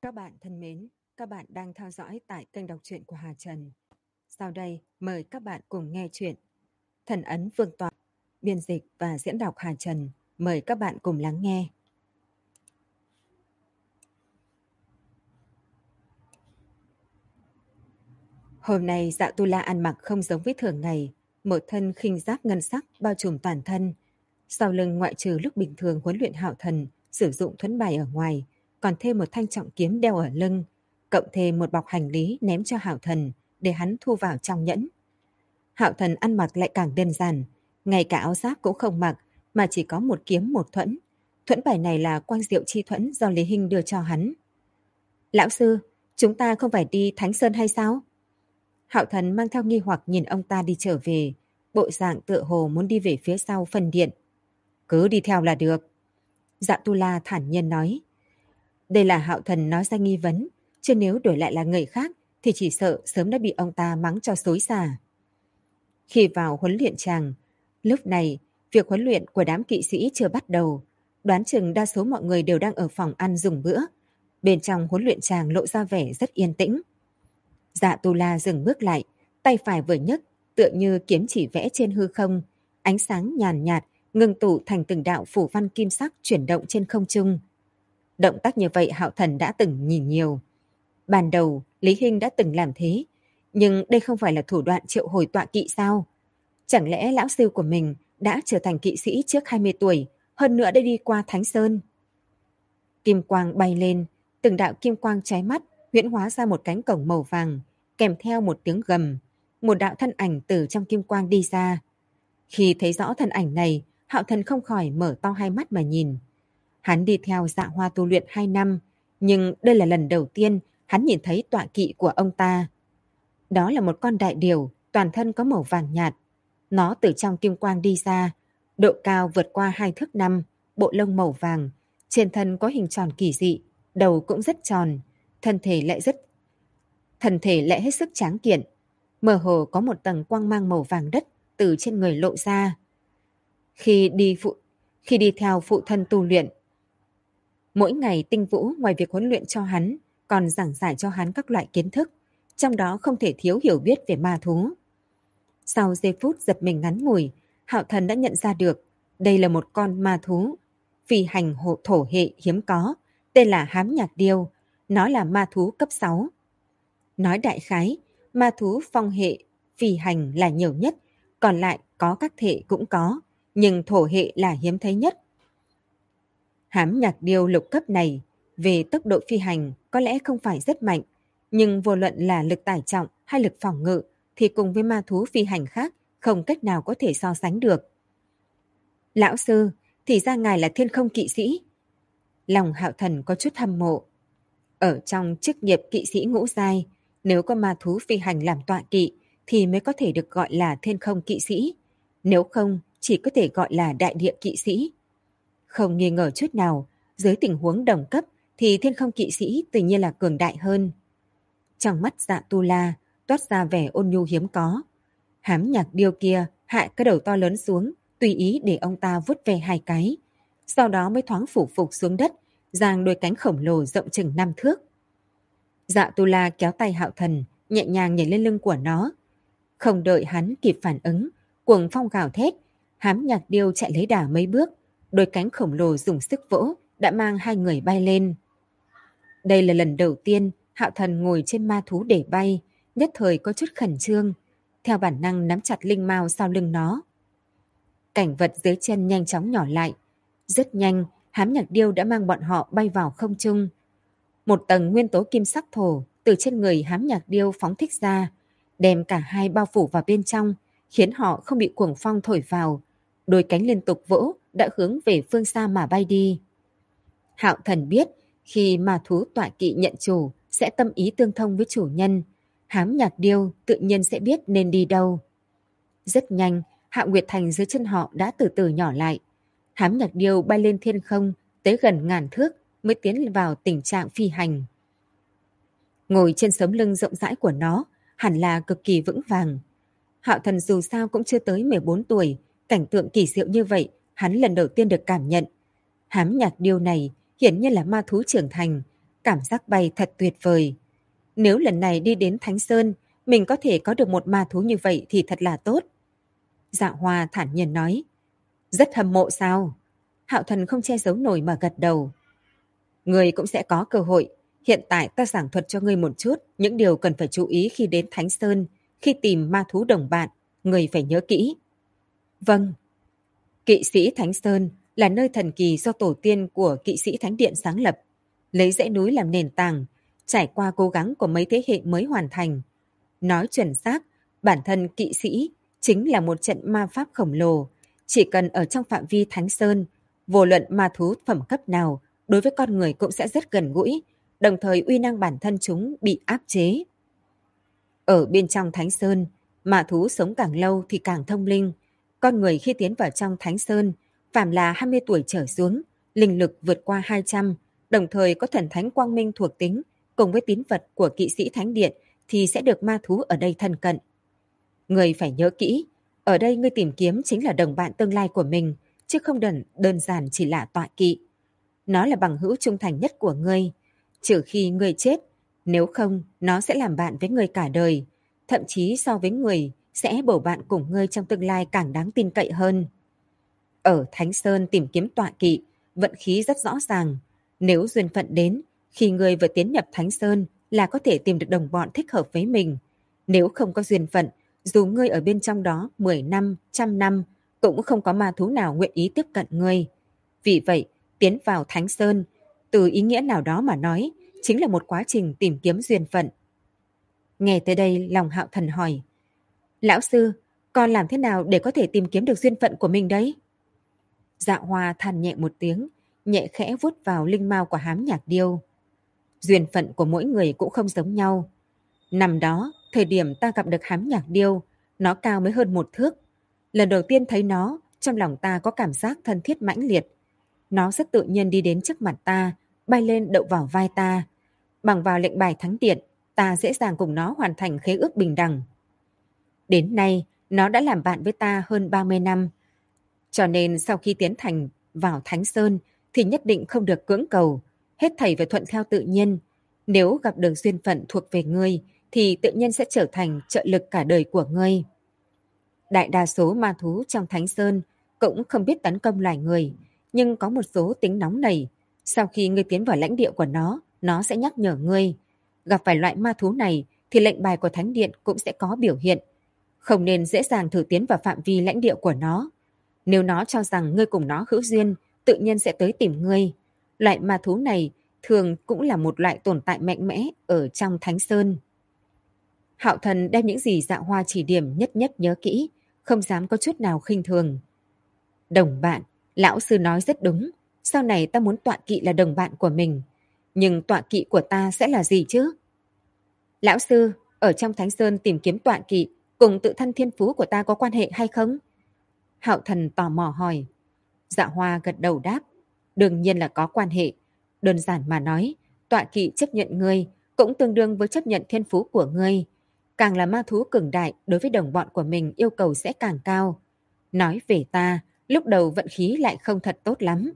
Các bạn thân mến, các bạn đang theo dõi tại kênh đọc truyện của Hà Trần. Sau đây, mời các bạn cùng nghe chuyện Thần ấn Vương tọa, biên dịch và diễn đọc Hà Trần. Mời các bạn cùng lắng nghe. Hôm nay Dạ Tu La ăn mặc không giống với thường ngày, một thân khinh giáp ngân sắc bao trùm toàn thân. Sau lưng ngoại trừ lúc bình thường huấn luyện Hạo Thần sử dụng thuẫn bài ở ngoài, còn thêm một thanh trọng kiếm đeo ở lưng, cộng thêm một bọc hành lý ném cho Hạo Thần để hắn thu vào trong nhẫn. Hạo Thần ăn mặc lại càng đơn giản, ngay cả áo giáp cũng không mặc, mà chỉ có một kiếm một thuẫn. Thuẫn bài này là Quang Diệu Chi thuẫn do Lý Hinh đưa cho hắn. Lão sư, chúng ta không phải đi Thánh Sơn hay sao? Hạo Thần mang theo nghi hoặc nhìn ông ta đi trở về, bộ dạng tựa hồ muốn đi về phía sau phân điện. Cứ đi theo là được. Dạ Tu La thản nhiên nói. Đây là Hạo Thần nói ra nghi vấn, chứ nếu đổi lại là người khác thì chỉ sợ sớm đã bị ông ta mắng cho xối xả. Khi vào huấn luyện tràng, lúc này việc huấn luyện của đám kỵ sĩ chưa bắt đầu, đoán chừng đa số mọi người đều đang ở phòng ăn dùng bữa. Bên trong huấn luyện tràng lộ ra vẻ rất yên tĩnh. Dạ Tu La dừng bước lại, tay phải vừa nhấc, tựa như kiếm chỉ vẽ trên hư không, ánh sáng nhàn nhạt ngưng tụ thành từng đạo phủ văn kim sắc chuyển động trên không trung. Động tác như vậy Hạo Thần đã từng nhìn nhiều. Ban đầu Lý Hinh đã từng làm thế, nhưng đây không phải là thủ đoạn triệu hồi tọa kỵ sao? Chẳng lẽ lão sư của mình đã trở thành kỵ sĩ trước 20 tuổi, hơn nữa đã đi qua Thánh Sơn? Kim quang bay lên, từng đạo kim quang chói mắt huyễn hóa ra một cánh cổng màu vàng, kèm theo một tiếng gầm. Một đạo thân ảnh từ trong kim quang đi ra. Khi thấy rõ thân ảnh này, Hạo Thần không khỏi mở to hai mắt mà nhìn. Hắn đi theo Dạ Hoa tu luyện 2 năm, nhưng đây là lần đầu tiên hắn nhìn thấy tọa kỵ của ông ta. Đó là một con đại điểu, toàn thân có màu vàng nhạt. Nó từ trong kim quang đi ra, độ cao vượt qua 2 thước 5, bộ lông màu vàng, trên thân có hình tròn kỳ dị, đầu cũng rất tròn, thân thể lại hết sức tráng kiện. Mơ hồ có một tầng quang mang màu vàng đất từ trên người lộ ra. Khi đi theo phụ thân tu luyện, mỗi ngày Tinh Vũ ngoài việc huấn luyện cho hắn, còn giảng giải cho hắn các loại kiến thức, trong đó không thể thiếu hiểu biết về ma thú. Sau giây phút giật mình ngắn ngủi, Hạo Thần đã nhận ra được đây là một con ma thú phi hành hộ thổ hệ hiếm có, tên là Hám Nhạc Điêu. Nó là ma thú cấp 6. Nói đại khái, ma thú phong hệ phi hành là nhiều nhất, còn lại có các thể cũng có, nhưng thổ hệ là hiếm thấy nhất. Hám Nhạc Điêu lục cấp này về tốc độ phi hành có lẽ không phải rất mạnh, nhưng vô luận là lực tải trọng hay lực phòng ngự thì cùng với ma thú phi hành khác không cách nào có thể so sánh được. Lão sư, thì ra ngài là thiên không kỵ sĩ. Lòng Hạo Thần có chút hâm mộ. Ở trong chức nghiệp kỵ sĩ ngũ giai, nếu có ma thú phi hành làm tọa kỵ thì mới có thể được gọi là thiên không kỵ sĩ, nếu không chỉ có thể gọi là đại địa kỵ sĩ. Không nghi ngờ chút nào, dưới tình huống đồng cấp thì thiên không kỵ sĩ tự nhiên là cường đại hơn. Trong mắt Dạ Tu La toát ra vẻ ôn nhu hiếm có. Hám Nhạc Điêu kia hạ cái đầu to lớn xuống, tùy ý để ông ta vuốt ve 2 cái, sau đó mới thoáng phủ phục xuống đất, giang đôi cánh khổng lồ rộng chừng 5 thước. Dạ Tu La kéo tay Hạo Thần, nhẹ nhàng nhảy lên lưng của nó. Không đợi hắn kịp phản ứng, cuồng phong gào thét, Hám Nhạc Điêu chạy lấy đà mấy bước, đôi cánh khổng lồ dùng sức vỗ đã mang 2 người bay lên. Đây là lần đầu tiên Hạo Thần ngồi trên ma thú để bay, nhất thời có chút khẩn trương, theo bản năng nắm chặt linh mao sau lưng nó. Cảnh vật dưới chân nhanh chóng nhỏ lại. Rất nhanh, Hám Nhạc Điêu đã mang bọn họ bay vào không trung. Một tầng nguyên tố kim sắc thổ từ trên người Hám Nhạc Điêu phóng thích ra, đem cả hai bao phủ vào bên trong, khiến họ không bị cuồng phong thổi vào. Đôi cánh liên tục vỗ đã hướng về phương xa mà bay đi. Hạo Thần biết, khi ma thú tọa kỵ nhận chủ sẽ tâm ý tương thông với chủ nhân, Hám Nhạc Điêu tự nhiên sẽ biết nên đi đâu. Rất nhanh, Hạo Nguyệt Thành dưới chân họ đã từ từ nhỏ lại. Hám Nhạc Điêu bay lên thiên không tới gần ngàn thước mới tiến vào tình trạng phi hành. Ngồi trên sống lưng rộng rãi của nó hẳn là cực kỳ vững vàng. Hạo Thần dù sao cũng chưa tới 14 tuổi, cảnh tượng kỳ diệu như vậy hắn lần đầu tiên được cảm nhận. Hám Nhạc Điêu này hiển nhiên là ma thú trưởng thành, Cảm giác bay thật tuyệt vời. Nếu lần này đi đến Thánh Sơn, mình có thể có được một ma thú như vậy thì thật là tốt. Dạ Hoa thản nhiên nói. Rất hâm mộ sao? Hạo Thần không che giấu nổi mà gật đầu. Người cũng sẽ có cơ hội. Hiện tại ta giảng thuật cho ngươi một chút những điều cần phải chú ý khi đến Thánh Sơn, khi tìm ma thú đồng bạn, người phải nhớ kỹ. Vâng. Kỵ sĩ Thánh Sơn là nơi thần kỳ do tổ tiên của Kỵ sĩ Thánh Điện sáng lập, lấy dãy núi làm nền tảng, trải qua cố gắng của mấy thế hệ mới hoàn thành. Nói chuẩn xác, bản thân kỵ sĩ chính là một trận ma pháp khổng lồ. Chỉ cần ở trong phạm vi Thánh Sơn, vô luận ma thú phẩm cấp nào, đối với con người cũng sẽ rất gần gũi, đồng thời uy năng bản thân chúng bị áp chế. Ở bên trong Thánh Sơn, ma thú sống càng lâu thì càng thông linh. Con người khi tiến vào trong Thánh Sơn, phàm là 20 tuổi trở xuống, linh lực vượt qua 200, đồng thời có thần thánh quang minh thuộc tính, cùng với tín vật của kỵ sĩ Thánh Điện thì sẽ được ma thú ở đây thân cận. Người phải nhớ kỹ, ở đây ngươi tìm kiếm chính là đồng bạn tương lai của mình, chứ không đơn giản chỉ là tọa kỵ. Nó là bằng hữu trung thành nhất của ngươi, trừ khi ngươi chết, nếu không nó sẽ làm bạn với ngươi cả đời, thậm chí so với người sẽ bầu bạn cùng ngươi trong tương lai càng đáng tin cậy hơn. Ở Thánh Sơn tìm kiếm tọa kỵ, vận khí rất rõ ràng. Nếu duyên phận đến, khi ngươi vừa tiến nhập Thánh Sơn là có thể tìm được đồng bọn thích hợp với mình. Nếu không có duyên phận, dù ngươi ở bên trong đó 10 năm, 100 năm, cũng không có ma thú nào nguyện ý tiếp cận ngươi. Vì vậy, tiến vào Thánh Sơn, từ ý nghĩa nào đó mà nói, chính là một quá trình tìm kiếm duyên phận. Nghe tới đây, lòng Hạo Thần hỏi. Lão sư, con làm thế nào để có thể tìm kiếm được duyên phận của mình đấy? Dạ Hoa than nhẹ một tiếng, nhẹ khẽ vuốt vào linh mao của Hám Nhạc Điêu. Duyên phận của mỗi người cũng không giống nhau. Năm đó, thời điểm ta gặp được Hám Nhạc Điêu, nó cao mới hơn 1 thước. Lần đầu tiên thấy nó, trong lòng ta có cảm giác thân thiết mãnh liệt. Nó rất tự nhiên đi đến trước mặt ta, bay lên đậu vào vai ta. Bằng vào lệnh bài thánh điện, ta dễ dàng cùng nó hoàn thành khế ước bình đẳng. Đến nay, nó đã làm bạn với ta hơn 30 năm. Cho nên sau khi tiến thành vào Thánh Sơn thì nhất định không được cưỡng cầu, hết thảy phải thuận theo tự nhiên. Nếu gặp được duyên phận thuộc về ngươi thì tự nhiên sẽ trở thành trợ lực cả đời của ngươi. Đại đa số ma thú trong Thánh Sơn cũng không biết tấn công loài người, nhưng có một số tính nóng nảy. Sau khi ngươi tiến vào lãnh địa của nó sẽ nhắc nhở ngươi. Gặp phải loại ma thú này thì lệnh bài của Thánh Điện cũng sẽ có biểu hiện. Không nên dễ dàng thử tiến vào phạm vi lãnh địa của nó. Nếu nó cho rằng ngươi cùng nó hữu duyên, tự nhiên sẽ tới tìm ngươi. Loại ma thú này thường cũng là một loại tồn tại mạnh mẽ ở trong Thánh Sơn. Hạo Thần đem những gì Dạ Hoa chỉ điểm nhất nhất nhớ kỹ, không dám có chút nào khinh thường. Đồng bạn, lão sư nói rất đúng. Sau này ta muốn tọa kỵ là đồng bạn của mình. Nhưng tọa kỵ của ta sẽ là gì chứ? Lão sư, ở trong Thánh Sơn tìm kiếm tọa kỵ cùng tự thân thiên phú của ta có quan hệ hay không? Hạo Thần tò mò hỏi. Dạ Hoa gật đầu đáp. Đương nhiên là có quan hệ. Đơn giản mà nói, tọa kỵ chấp nhận ngươi cũng tương đương với chấp nhận thiên phú của ngươi. Càng là ma thú cường đại đối với đồng bọn của mình yêu cầu sẽ càng cao. Nói về ta, lúc đầu vận khí lại không thật tốt lắm.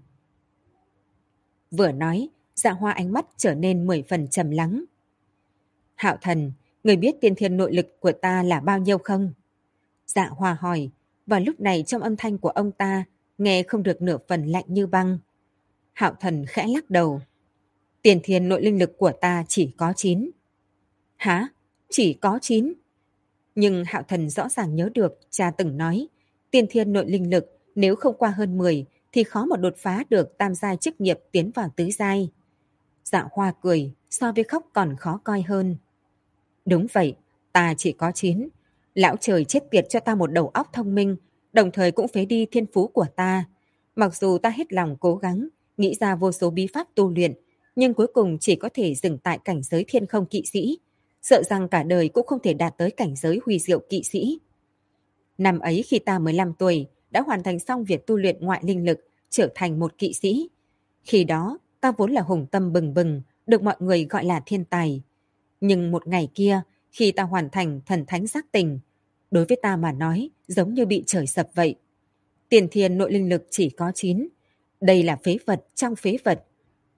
Vừa nói, Dạ Hoa ánh mắt trở nên 10 phần trầm lắng. Hạo Thần, người biết tiên thiên nội lực của ta là bao nhiêu không? Dạ Hoa hỏi, và lúc này trong âm thanh của ông ta nghe không được nửa phần lạnh như băng. Hạo Thần khẽ lắc đầu. Tiên thiên nội linh lực của ta chỉ có 9. Hả? Chỉ có 9? Nhưng Hạo Thần rõ ràng nhớ được cha từng nói, tiên thiên nội linh lực nếu không qua hơn 10 thì khó mà đột phá được tam giai chức nghiệp tiến vào tứ giai. Dạ Hoa cười, so với khóc còn khó coi hơn. Đúng vậy, ta chỉ có 9. Lão trời chết tiệt cho ta một đầu óc thông minh, đồng thời cũng phế đi thiên phú của ta. Mặc dù ta hết lòng cố gắng, nghĩ ra vô số bí pháp tu luyện, nhưng cuối cùng chỉ có thể dừng tại cảnh giới thiên không kỵ sĩ, sợ rằng cả đời cũng không thể đạt tới cảnh giới huy diệu kỵ sĩ. Năm ấy khi ta 15 tuổi, đã hoàn thành xong việc tu luyện ngoại linh lực, trở thành một kỵ sĩ. Khi đó, ta vốn là hùng tâm bừng bừng, được mọi người gọi là thiên tài. Nhưng một ngày kia, khi ta hoàn thành thần thánh giác tình, đối với ta mà nói giống như bị trời sập vậy. Tiền thiên nội linh lực chỉ có 9. Đây là phế vật trong phế vật.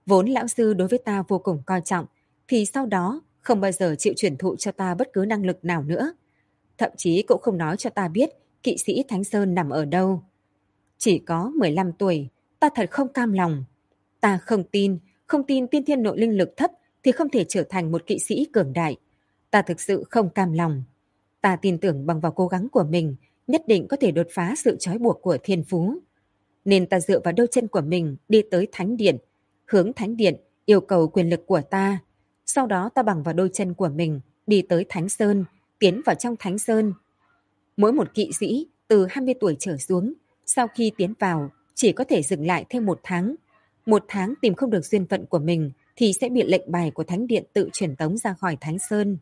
Vốn lão sư đối với ta vô cùng coi trọng, thì sau đó không bao giờ chịu truyền thụ cho ta bất cứ năng lực nào nữa. Thậm chí cũng không nói cho ta biết kỵ sĩ Thánh Sơn nằm ở đâu. Chỉ có 15 tuổi, ta thật không cam lòng. Ta không tin tiên thiên nội linh lực thấp thì không thể trở thành một kỵ sĩ cường đại. Ta thực sự không cam lòng. Ta tin tưởng bằng vào cố gắng của mình, nhất định có thể đột phá sự trói buộc của thiên phú. Nên ta dựa vào đôi chân của mình đi tới Thánh Điện, hướng Thánh Điện yêu cầu quyền lực của ta. Sau đó ta bằng vào đôi chân của mình đi tới Thánh Sơn, tiến vào trong Thánh Sơn. Mỗi một kỵ sĩ từ 20 tuổi trở xuống, sau khi tiến vào chỉ có thể dừng lại thêm 1 tháng. 1 tháng tìm không được duyên phận của mình thì sẽ bị lệnh bài của Thánh Điện tự truyền tống ra khỏi Thánh Sơn.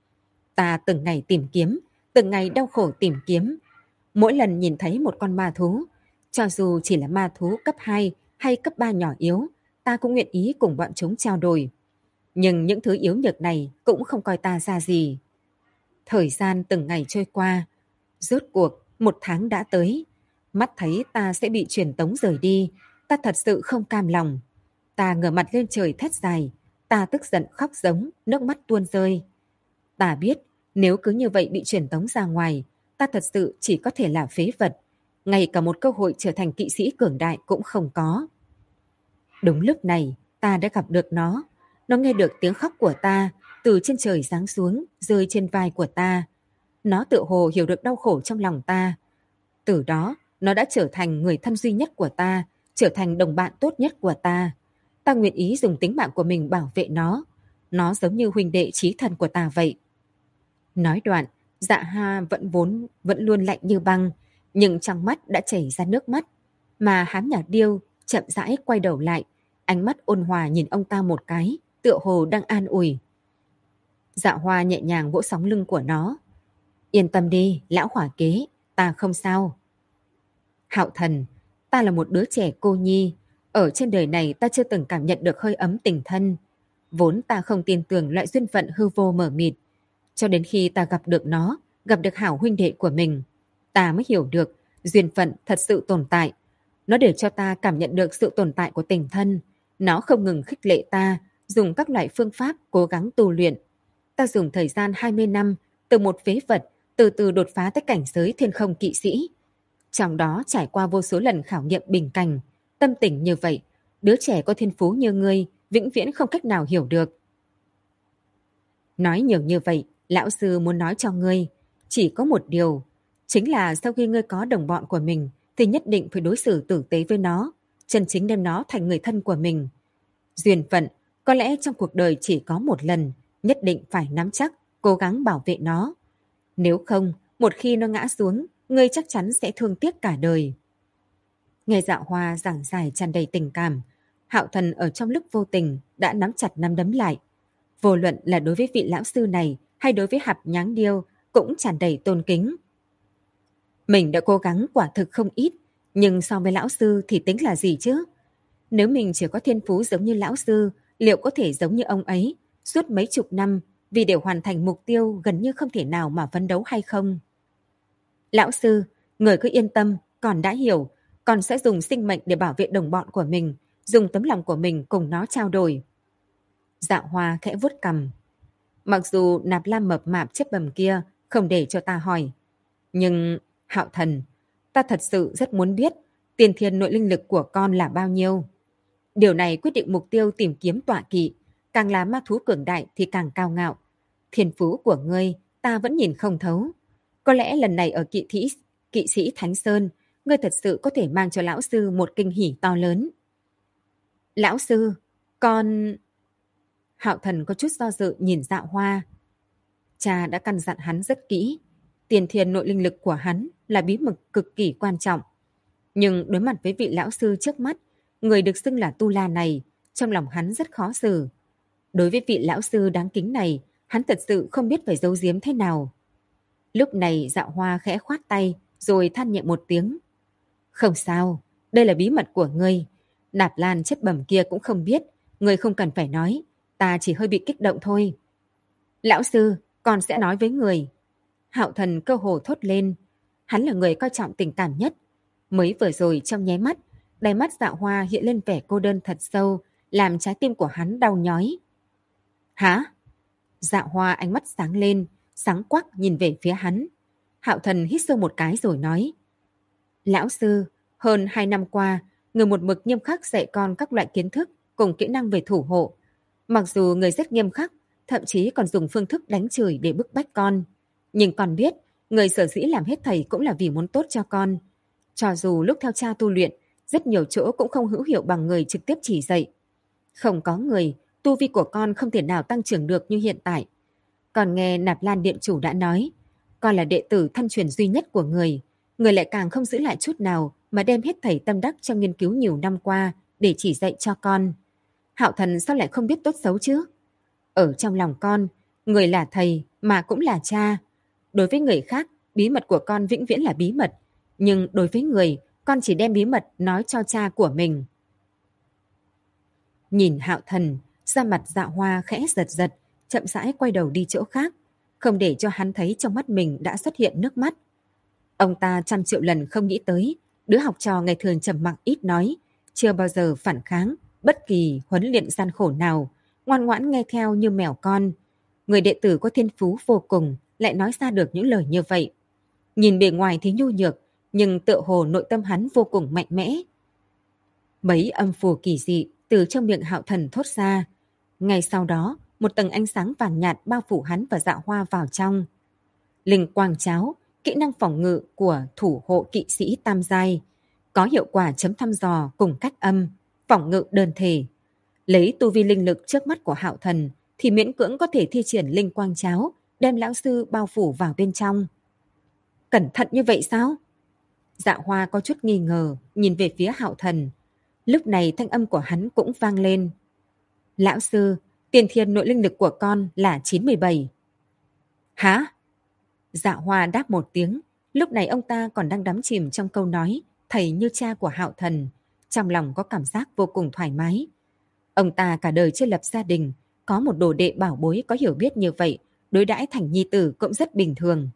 Ta từng ngày tìm kiếm, từng ngày đau khổ tìm kiếm. Mỗi lần nhìn thấy một con ma thú, cho dù chỉ là ma thú cấp 2 hay cấp 3 nhỏ yếu, ta cũng nguyện ý cùng bọn chúng trao đổi. Nhưng những thứ yếu nhược này cũng không coi ta ra gì. Thời gian từng ngày trôi qua, rốt cuộc 1 tháng đã tới. Mắt thấy ta sẽ bị truyền tống rời đi, ta thật sự không cam lòng. Ta ngửa mặt lên trời thét dài, ta tức giận khóc giống, nước mắt tuôn rơi. Ta biết nếu cứ như vậy bị truyền tống ra ngoài, ta thật sự chỉ có thể là phế vật, ngay cả một cơ hội trở thành kỵ sĩ cường đại cũng không có. Đúng lúc này, ta đã gặp được nó. Nó nghe được tiếng khóc của ta, từ trên trời giáng xuống, rơi trên vai của ta. Nó tự hồ hiểu được đau khổ trong lòng ta. Từ đó, nó đã trở thành người thân duy nhất của ta, trở thành đồng bạn tốt nhất của ta. Ta nguyện ý dùng tính mạng của mình bảo vệ nó. Nó giống như huynh đệ chí thân của ta vậy. Nói đoạn, Dạ Hoa vẫn luôn lạnh như băng, nhưng trong mắt đã chảy ra nước mắt. Mà Hám Nhạc Điêu chậm rãi quay đầu lại, ánh mắt ôn hòa nhìn ông ta một cái, tựa hồ đang an ủi. Dạ Hoa nhẹ nhàng vỗ sóng lưng của nó. Yên tâm đi, lão hỏa kế, ta không sao. Hạo Thần, ta là một đứa trẻ cô nhi. Ở trên đời này ta chưa từng cảm nhận được hơi ấm tình thân. Vốn ta không tin tưởng loại duyên phận hư vô mờ mịt. Cho đến khi ta gặp được nó, gặp được hảo huynh đệ của mình, ta mới hiểu được duyên phận thật sự tồn tại. Nó để cho ta cảm nhận được sự tồn tại của tình thân. Nó không ngừng khích lệ ta, dùng các loại phương pháp cố gắng tu luyện. Ta dùng thời gian 20 năm, từ một phế vật, từ từ đột phá tới cảnh giới thiên không kỵ sĩ. Trong đó trải qua vô số lần khảo nghiệm bình cảnh. Tâm tình như vậy, đứa trẻ có thiên phú như ngươi, vĩnh viễn không cách nào hiểu được. Nói nhiều như vậy, lão sư muốn nói cho ngươi, chỉ có một điều, chính là sau khi ngươi có đồng bọn của mình, thì nhất định phải đối xử tử tế với nó, chân chính đem nó thành người thân của mình. Duyên phận, có lẽ trong cuộc đời chỉ có một lần, nhất định phải nắm chắc, cố gắng bảo vệ nó. Nếu không, một khi nó ngã xuống, ngươi chắc chắn sẽ thương tiếc cả đời. Nghe Dạ Hoa giảng giải tràn đầy tình cảm, Hạo Thần ở trong lúc vô tình đã nắm chặt nắm đấm lại. Vô luận là đối với vị lão sư này hay đối với Hạp Nháng Điêu cũng tràn đầy tôn kính. Mình đã cố gắng quả thực không ít, nhưng so với lão sư thì tính là gì chứ? Nếu mình chỉ có thiên phú giống như lão sư, liệu có thể giống như ông ấy, suốt mấy chục năm vì để hoàn thành mục tiêu gần như không thể nào mà phấn đấu hay không? Lão sư, người cứ yên tâm, con đã hiểu, con sẽ dùng sinh mệnh để bảo vệ đồng bọn của mình, dùng tấm lòng của mình cùng nó trao đổi. Dạ Hoa khẽ vuốt cằm. Mặc dù Nạp Lan mập mạp chết bầm kia không để cho ta hỏi, nhưng Hạo Thần, ta thật sự rất muốn biết tiền thiên nội linh lực của con là bao nhiêu. Điều này quyết định mục tiêu tìm kiếm tọa kỵ, càng là ma thú cường đại thì càng cao ngạo. Thiên phú của ngươi ta vẫn nhìn không thấu. Có lẽ lần này ở kỵ sĩ Thánh Sơn, ngươi thật sự có thể mang cho lão sư một kinh hỉ to lớn. Lão sư, con... Hạo Thần có chút do dự nhìn Dạ Hoa. Cha đã căn dặn hắn rất kỹ. Tiền thiên nội linh lực của hắn là bí mật cực kỳ quan trọng. Nhưng đối mặt với vị lão sư trước mắt, người được xưng là Tu La này, trong lòng hắn rất khó xử. Đối với vị lão sư đáng kính này, hắn thật sự không biết phải giấu giếm thế nào. Lúc này Dạ Hoa khẽ khoát tay, rồi than nhẹ một tiếng. Không sao, đây là bí mật của ngươi. Nạp Lan chất bẩm kia cũng không biết, ngươi không cần phải nói. Ta chỉ hơi bị kích động thôi. Lão sư, con sẽ nói với người. Hạo Thần cơ hồ thốt lên. Hắn là người coi trọng tình cảm nhất. Mới vừa rồi trong nháy mắt, đáy mắt Dạ Hoa hiện lên vẻ cô đơn thật sâu, làm trái tim của hắn đau nhói. Hả? Dạ Hoa ánh mắt sáng lên, sáng quắc nhìn về phía hắn. Hạo Thần hít sâu một cái rồi nói. Lão sư, hơn 2 năm qua, người một mực nghiêm khắc dạy con các loại kiến thức cùng kỹ năng về thủ hộ. Mặc dù người rất nghiêm khắc, thậm chí còn dùng phương thức đánh chửi để bức bách con. Nhưng con biết, người sở dĩ làm hết thầy cũng là vì muốn tốt cho con. Cho dù lúc theo cha tu luyện, rất nhiều chỗ cũng không hữu hiệu bằng người trực tiếp chỉ dạy. Không có người, tu vi của con không thể nào tăng trưởng được như hiện tại. Còn nghe Nạp Lan Điện Chủ đã nói, con là đệ tử thân truyền duy nhất của người. Người lại càng không giữ lại chút nào mà đem hết thảy tâm đắc trong nghiên cứu nhiều năm qua để chỉ dạy cho con. Hạo Thần sao lại không biết tốt xấu chứ? Ở trong lòng con, người là thầy mà cũng là cha. Đối với người khác, bí mật của con vĩnh viễn là bí mật. Nhưng đối với người, con chỉ đem bí mật nói cho cha của mình. Nhìn Hạo Thần, da mặt Dạ Hoa khẽ giật giật, chậm rãi quay đầu đi chỗ khác, không để cho hắn thấy trong mắt mình đã xuất hiện nước mắt. Ông ta trăm triệu lần không nghĩ tới, đứa học trò ngày thường trầm mặc ít nói, chưa bao giờ phản kháng bất kỳ huấn luyện gian khổ nào, ngoan ngoãn nghe theo như mèo con. Người đệ tử có thiên phú vô cùng lại nói ra được những lời như vậy. Nhìn bề ngoài thì nhu nhược, nhưng tựa hồ nội tâm hắn vô cùng mạnh mẽ. Mấy âm phù kỳ dị từ trong miệng Hạo Thần thốt ra. Ngay sau đó, một tầng ánh sáng vàng nhạt bao phủ hắn và Dạ Hoa vào trong. Linh quang cháo, kỹ năng phòng ngự của thủ hộ kỵ sĩ tam giai, có hiệu quả chấm thăm dò cùng cách âm, phòng ngự đơn thể. Lấy tu vi linh lực trước mắt của Hạo Thần thì miễn cưỡng có thể thi triển linh quang cháo, đem lão sư bao phủ vào bên trong. Cẩn thận như vậy sao? Dạ Hoa có chút nghi ngờ, nhìn về phía Hạo Thần. Lúc này thanh âm của hắn cũng vang lên. Lão sư, tiền thiên nội linh lực của con là 97. Hả? Dạ Hoa đáp một tiếng. Lúc này ông ta còn đang đắm chìm trong câu nói thầy như cha của Hạo Thần. Trong lòng có cảm giác vô cùng thoải mái. Ông ta cả đời chưa lập gia đình, có một đồ đệ bảo bối có hiểu biết như vậy, đối đãi thành nhi tử cũng rất bình thường.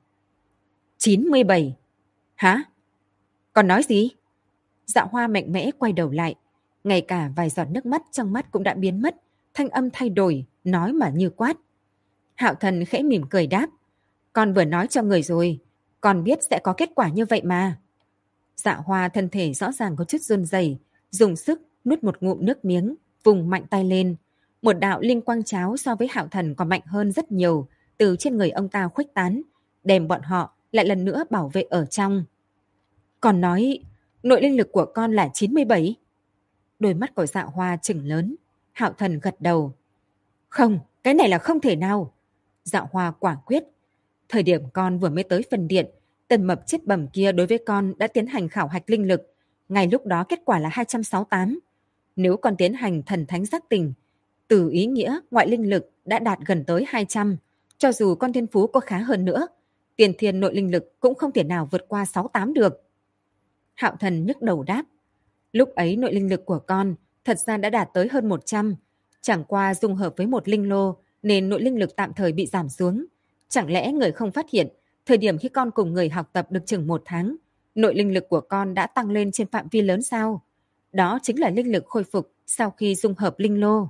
97. Hả? Còn nói gì? Dạ Hoa mạnh mẽ quay đầu lại. Ngay cả vài giọt nước mắt trong mắt cũng đã biến mất, thanh âm thay đổi, nói mà như quát. Hạo Thần khẽ mỉm cười đáp. Con vừa nói cho người rồi, con biết sẽ có kết quả như vậy mà. Dạ Hoa thân thể rõ ràng có chút run rẩy, dùng sức nuốt một ngụm nước miếng, vùng mạnh tay lên. Một đạo linh quang cháo so với Hạo Thần còn mạnh hơn rất nhiều, từ trên người ông ta khuếch tán, đem bọn họ lại lần nữa bảo vệ ở trong. Còn nói, nội linh lực của con là 97. Đôi mắt của Dạ Hoa trừng lớn. Hạo Thần gật đầu. Không, cái này là không thể nào. Dạ Hoa quả quyết. Thời điểm con vừa mới tới phần điện, tên mập chết bẩm kia đối với con đã tiến hành khảo hạch linh lực. Ngay lúc đó kết quả là 268. Nếu con tiến hành thần thánh giác tình, từ ý nghĩa ngoại linh lực đã đạt gần tới 200. Cho dù con thiên phú có khá hơn nữa, tiền thiên nội linh lực cũng không thể nào vượt qua 68 được. Hạo Thần nhức đầu đáp. Lúc ấy nội linh lực của con thật ra đã đạt tới hơn 100. Chẳng qua dung hợp với một linh lô nên nội linh lực tạm thời bị giảm xuống. Chẳng lẽ người không phát hiện, thời điểm khi con cùng người học tập được chừng 1 tháng, nội linh lực của con đã tăng lên trên phạm vi lớn sao? Đó chính là linh lực khôi phục sau khi dung hợp linh lô.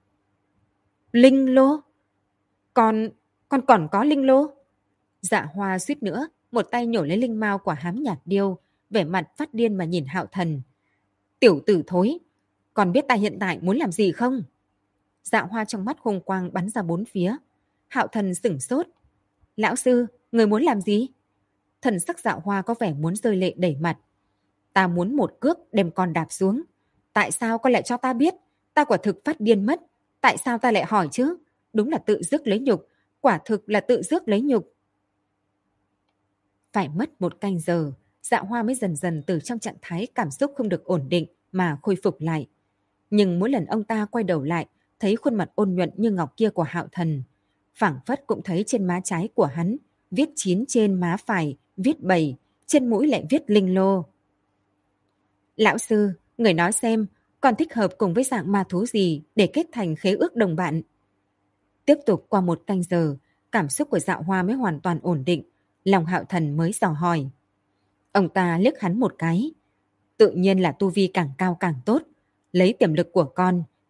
Linh lô? Con còn có linh lô? Dạ Hoa suýt nữa, một tay nhổ lấy linh mao của Hám Nhạt Điêu, vẻ mặt phát điên mà nhìn Hạo Thần. Tiểu tử thối, con biết ta hiện tại muốn làm gì không? Dạ Hoa trong mắt hung quang bắn ra 4 phía. Hạo Thần sửng sốt. Lão sư, người muốn làm gì? Thần sắc Dạ Hoa có vẻ muốn rơi lệ đầy mặt. Ta muốn một cước đem con đạp xuống. Tại sao con lại cho ta biết? Ta quả thực phát điên mất. Tại sao ta lại hỏi chứ? Đúng là tự rước lấy nhục. Quả thực là tự rước lấy nhục. Phải mất 1 canh giờ, Dạ Hoa mới dần dần từ trong trạng thái cảm xúc không được ổn định mà khôi phục lại. Nhưng mỗi lần ông ta quay đầu lại, thấy khuôn mặt ôn nhuận như ngọc kia của Hạo Thần. Phảng phất cũng thấy trên má trái của hắn, viết 9 trên má phải, viết 7, trên mũi lại viết linh lô. Lão sư, người nói xem, còn thích hợp cùng với dạng ma thú gì để kết thành khế ước đồng bạn? Tiếp tục qua 1 canh giờ, cảm xúc của Dạ Hoa mới hoàn toàn ổn định, lòng Hạo Thần mới dò hỏi. Ông ta liếc hắn một cái. Tự nhiên là tu vi càng cao càng tốt. Lấy tiềm lực của con,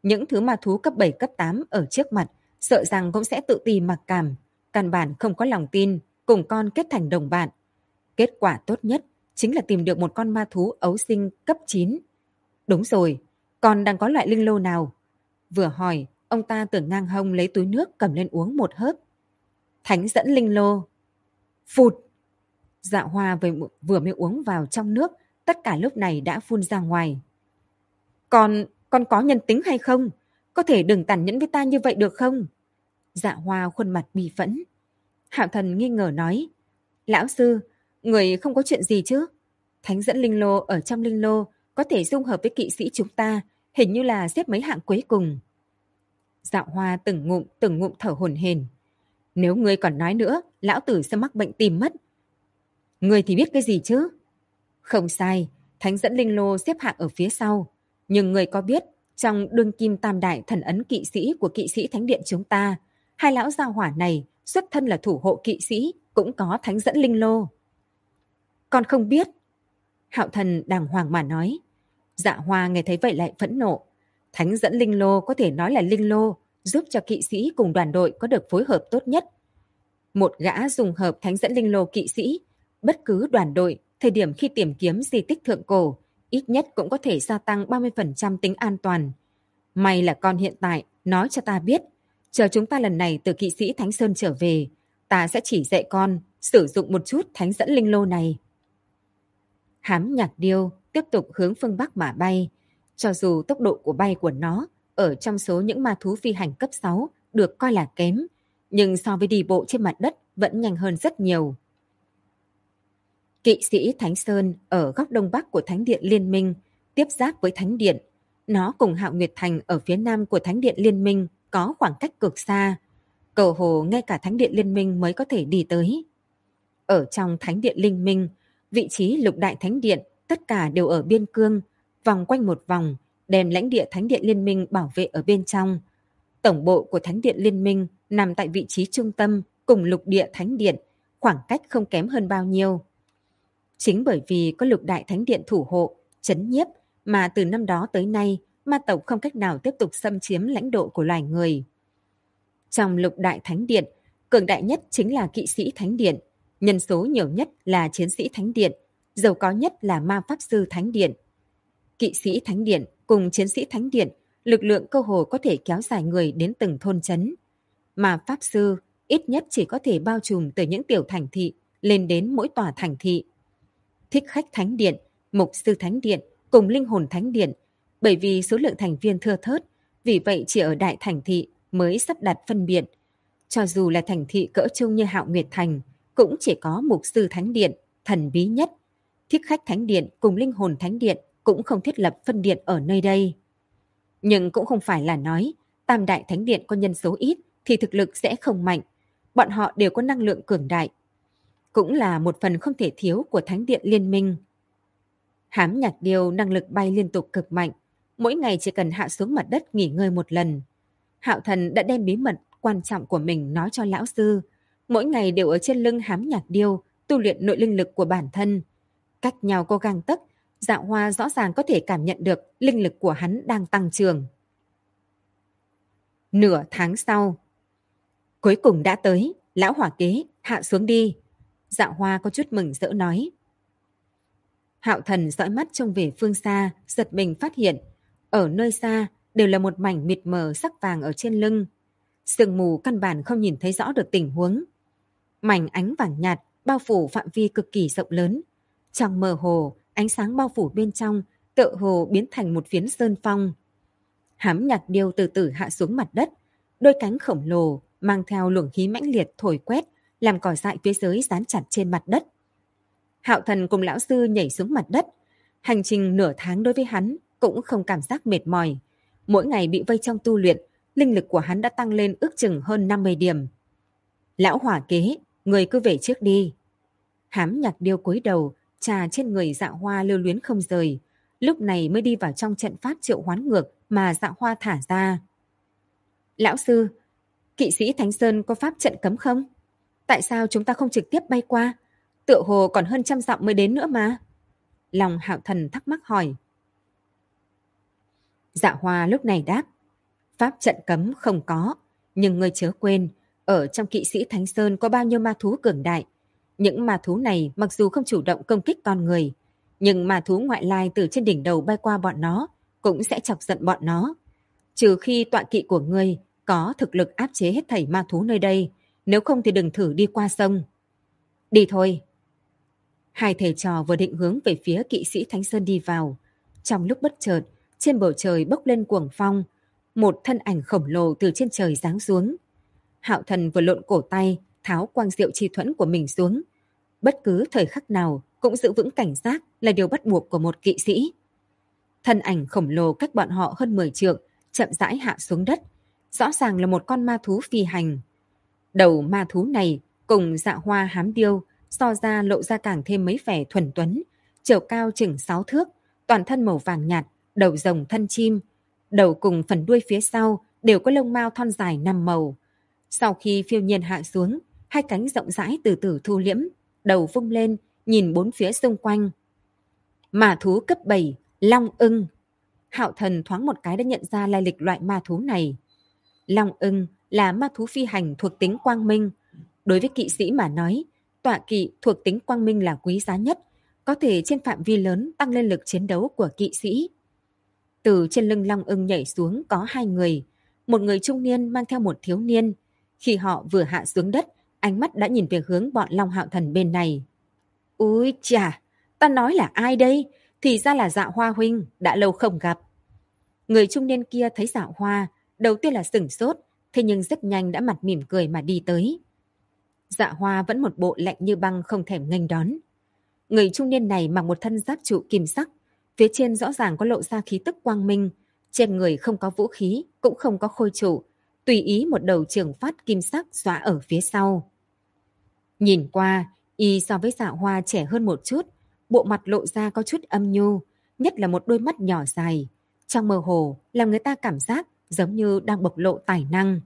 Những thứ ma thú cấp 7 cấp 8 ở trước mặt sợ rằng cũng sẽ tự ti mặc cảm, căn bản không có lòng tin, cùng con kết thành đồng bạn. Kết quả tốt nhất chính là tìm được một con ma thú ấu sinh cấp 9. Đúng rồi, con đang có loại linh lô nào? Vừa hỏi, ông ta tưởng ngang hông lấy túi nước cầm lên uống một hớp. Thánh dẫn linh lô. Phụt! Dạ Hoa vừa mới uống vào trong nước, tất cả lúc này đã phun ra ngoài. Con có nhân tính hay không? Có thể đừng tàn nhẫn với ta như vậy được không? Dạ Hoa khuôn mặt bi phẫn. Hạo Thần nghi ngờ nói, lão sư, người không có chuyện gì chứ? Thánh dẫn linh lô ở trong linh lô có thể dung hợp với kỵ sĩ chúng ta, hình như là xếp mấy hạng cuối cùng. Dạ Hoa từng ngụm thở hổn hển. Nếu ngươi còn nói nữa, lão tử sẽ mắc bệnh tim mất. Ngươi thì biết cái gì chứ? Không sai, thánh dẫn linh lô xếp hạng ở phía sau. Nhưng ngươi có biết, trong đương kim tam đại thần ấn kỵ sĩ của kỵ sĩ thánh điện chúng ta, hai lão gia hỏa này xuất thân là thủ hộ kỵ sĩ, cũng có thánh dẫn linh lô. Con không biết. Hạo Thần đàng hoàng mà nói. Dạ Hoa nghe thấy vậy lại phẫn nộ. Thánh dẫn linh lô có thể nói là linh lô, giúp cho kỵ sĩ cùng đoàn đội có được phối hợp tốt nhất. Một gã dùng hợp thánh dẫn linh lô kỵ sĩ, bất cứ đoàn đội, thời điểm khi tìm kiếm di tích thượng cổ, ít nhất cũng có thể gia tăng 30% tính an toàn. May là con hiện tại nói cho ta biết, chờ chúng ta lần này từ kỵ sĩ Thánh Sơn trở về, ta sẽ chỉ dạy con sử dụng một chút thánh dẫn linh lô này. Hám Nhạc Điêu tiếp tục hướng phương Bắc mà bay. Cho dù tốc độ của bay của nó ở trong số những ma thú phi hành cấp 6 được coi là kém, nhưng so với đi bộ trên mặt đất vẫn nhanh hơn rất nhiều. Kỵ sĩ Thánh Sơn ở góc đông bắc của Thánh điện Liên minh, tiếp giáp với Thánh điện. Nó cùng Hạo Nguyệt Thành ở phía nam của Thánh điện Liên minh có khoảng cách cực xa. Cầu hồ ngay cả Thánh điện Liên minh mới có thể đi tới. Ở trong Thánh điện Liên minh, vị trí lục đại Thánh điện tất cả đều ở biên cương, vòng quanh một vòng, đem lãnh địa Thánh điện Liên minh bảo vệ ở bên trong. Tổng bộ của Thánh điện Liên minh nằm tại vị trí trung tâm cùng lục địa Thánh điện, khoảng cách không kém hơn bao nhiêu. Chính bởi vì có lục đại Thánh điện thủ hộ, trấn nhiếp mà từ năm đó tới nay ma tộc không cách nào tiếp tục xâm chiếm lãnh độ của loài người. Trong lục đại Thánh điện, cường đại nhất chính là kỵ sĩ Thánh điện, nhân số nhiều nhất là chiến sĩ Thánh điện, giàu có nhất là ma pháp sư Thánh điện. Kỵ sĩ Thánh điện cùng chiến sĩ Thánh điện, lực lượng cơ hồ có thể kéo dài người đến từng thôn trấn. Mà pháp sư ít nhất chỉ có thể bao trùm từ những tiểu thành thị lên đến mỗi tòa thành thị. Thích khách Thánh điện, mục sư Thánh điện cùng linh hồn Thánh điện, bởi vì số lượng thành viên thưa thớt, vì vậy chỉ ở đại thành thị mới sắp đặt phân biệt. Cho dù là thành thị cỡ trung như Hạo Nguyệt Thành, cũng chỉ có mục sư Thánh điện, thần bí nhất. Thích khách Thánh điện cùng linh hồn Thánh điện cũng không thiết lập phân điện ở nơi đây. Nhưng cũng không phải là nói tam đại Thánh điện có nhân số ít thì thực lực sẽ không mạnh. Bọn họ đều có năng lượng cường đại. Cũng là một phần không thể thiếu của Thánh điện Liên minh. Hám Nhạc Điêu năng lực bay liên tục cực mạnh, mỗi ngày chỉ cần hạ xuống mặt đất nghỉ ngơi một lần. Hạo Thần đã đem bí mật quan trọng của mình nói cho lão sư, mỗi ngày đều ở trên lưng Hám Nhạc Điêu tu luyện nội linh lực của bản thân. Cách nhau có gang tấc, Dạ Hoa rõ ràng có thể cảm nhận được linh lực của hắn đang tăng trưởng. Nửa tháng sau, cuối cùng đã tới, lão hỏa kế, hạ xuống đi. Dạ Hoa có chút mừng rỡ nói. Hạo Thần dõi mắt trông về phương xa, giật mình phát hiện, ở nơi xa đều là một mảnh mịt mờ sắc vàng ở trên lưng. Sương mù căn bản không nhìn thấy rõ được tình huống. Mảnh ánh vàng nhạt bao phủ phạm vi cực kỳ rộng lớn. Trong mờ hồ, ánh sáng bao phủ bên trong, tựa hồ biến thành một phiến sơn phong. Hám Nhạc Điêu từ từ hạ xuống mặt đất, đôi cánh khổng lồ mang theo luồng khí mãnh liệt thổi quét, làm cỏ dại phía dưới dán chặt trên mặt đất. Hạo Thần cùng lão sư nhảy xuống mặt đất. Hành trình nửa tháng đối với hắn cũng không cảm giác mệt mỏi. Mỗi ngày bị vây trong tu luyện, linh lực của hắn đã tăng lên ước chừng hơn 50 điểm. Lão hỏa kế, người cứ về trước đi. Hám Nhạc Điêu cúi đầu, trà trên người Dạ Hoa lưu luyến không rời. Lúc này mới đi vào trong trận pháp triệu hoán ngược mà Dạ Hoa thả ra. Lão sư, kỵ sĩ Thánh Sơn có pháp trận cấm không? Tại sao chúng ta không trực tiếp bay qua? Tựa hồ còn hơn 100 dặm mới đến nữa mà. Lòng Hạo Thần thắc mắc hỏi. Dạ Hoa lúc này đáp. Pháp trận cấm không có, nhưng ngươi chớ quên, ở trong kỵ sĩ Thánh Sơn có bao nhiêu ma thú cường đại. Những ma thú này mặc dù không chủ động công kích con người, nhưng ma thú ngoại lai từ trên đỉnh đầu bay qua bọn nó cũng sẽ chọc giận bọn nó. Trừ khi tọa kỵ của ngươi có thực lực áp chế hết thảy ma thú nơi đây, nếu không thì đừng thử đi qua sông. Đi thôi. Hai thầy trò vừa định hướng về phía kỵ sĩ Thánh Sơn đi vào. Trong lúc bất chợt, trên bầu trời bốc lên cuồng phong, một thân ảnh khổng lồ từ trên trời giáng xuống. Hạo Thần vừa lộn cổ tay, tháo quang diệu chi thuẫn của mình xuống. Bất cứ thời khắc nào cũng giữ vững cảnh giác là điều bắt buộc của một kỵ sĩ. Thân ảnh khổng lồ cách bọn họ hơn 10 trượng, chậm rãi hạ xuống đất. Rõ ràng là một con ma thú phi hành. Đầu ma thú này cùng Dạ Hoa Hám Điêu so ra lộ ra càng thêm mấy vẻ thuần tuấn, chiều cao chừng 6 thước, toàn thân màu vàng nhạt, đầu rồng thân chim. Đầu cùng phần đuôi phía sau đều có lông mao thon dài 5 màu. Sau khi phiêu nhiên hạ xuống, hai cánh rộng rãi từ từ thu liễm, đầu vung lên, nhìn bốn phía xung quanh. Ma thú cấp 7, Long ưng. Hạo Thần thoáng một cái đã nhận ra lai lịch loại ma thú này. Long ưng là ma thú phi hành thuộc tính quang minh. Đối với kỵ sĩ mà nói, tọa kỵ thuộc tính quang minh là quý giá nhất, có thể trên phạm vi lớn tăng lên lực chiến đấu của kỵ sĩ. Từ trên lưng Long ưng nhảy xuống có hai người, một người trung niên mang theo một thiếu niên. Khi họ vừa hạ xuống đất, ánh mắt đã nhìn về hướng bọn Long Hạo Thần bên này. Úi chà, ta nói là ai đây? Thì ra là Dạ Hoa huynh, đã lâu không gặp. Người trung niên kia thấy Dạ Hoa, đầu tiên là sửng sốt, thế nhưng rất nhanh đã mặt mỉm cười mà đi tới. Dạ Hoa vẫn một bộ lạnh như băng không thèm nghênh đón. Người trung niên này mặc một thân giáp trụ kim sắc, phía trên rõ ràng có lộ ra khí tức quang minh, trên người không có vũ khí, cũng không có khôi trụ, tùy ý một đầu trường phát kim sắc xóa ở phía sau. Nhìn qua, y so với Dạ Hoa trẻ hơn một chút, bộ mặt lộ ra có chút âm nhu, nhất là một đôi mắt nhỏ dài. Trong mơ hồ, làm người ta cảm giác giống như đang bộc lộ tài năng.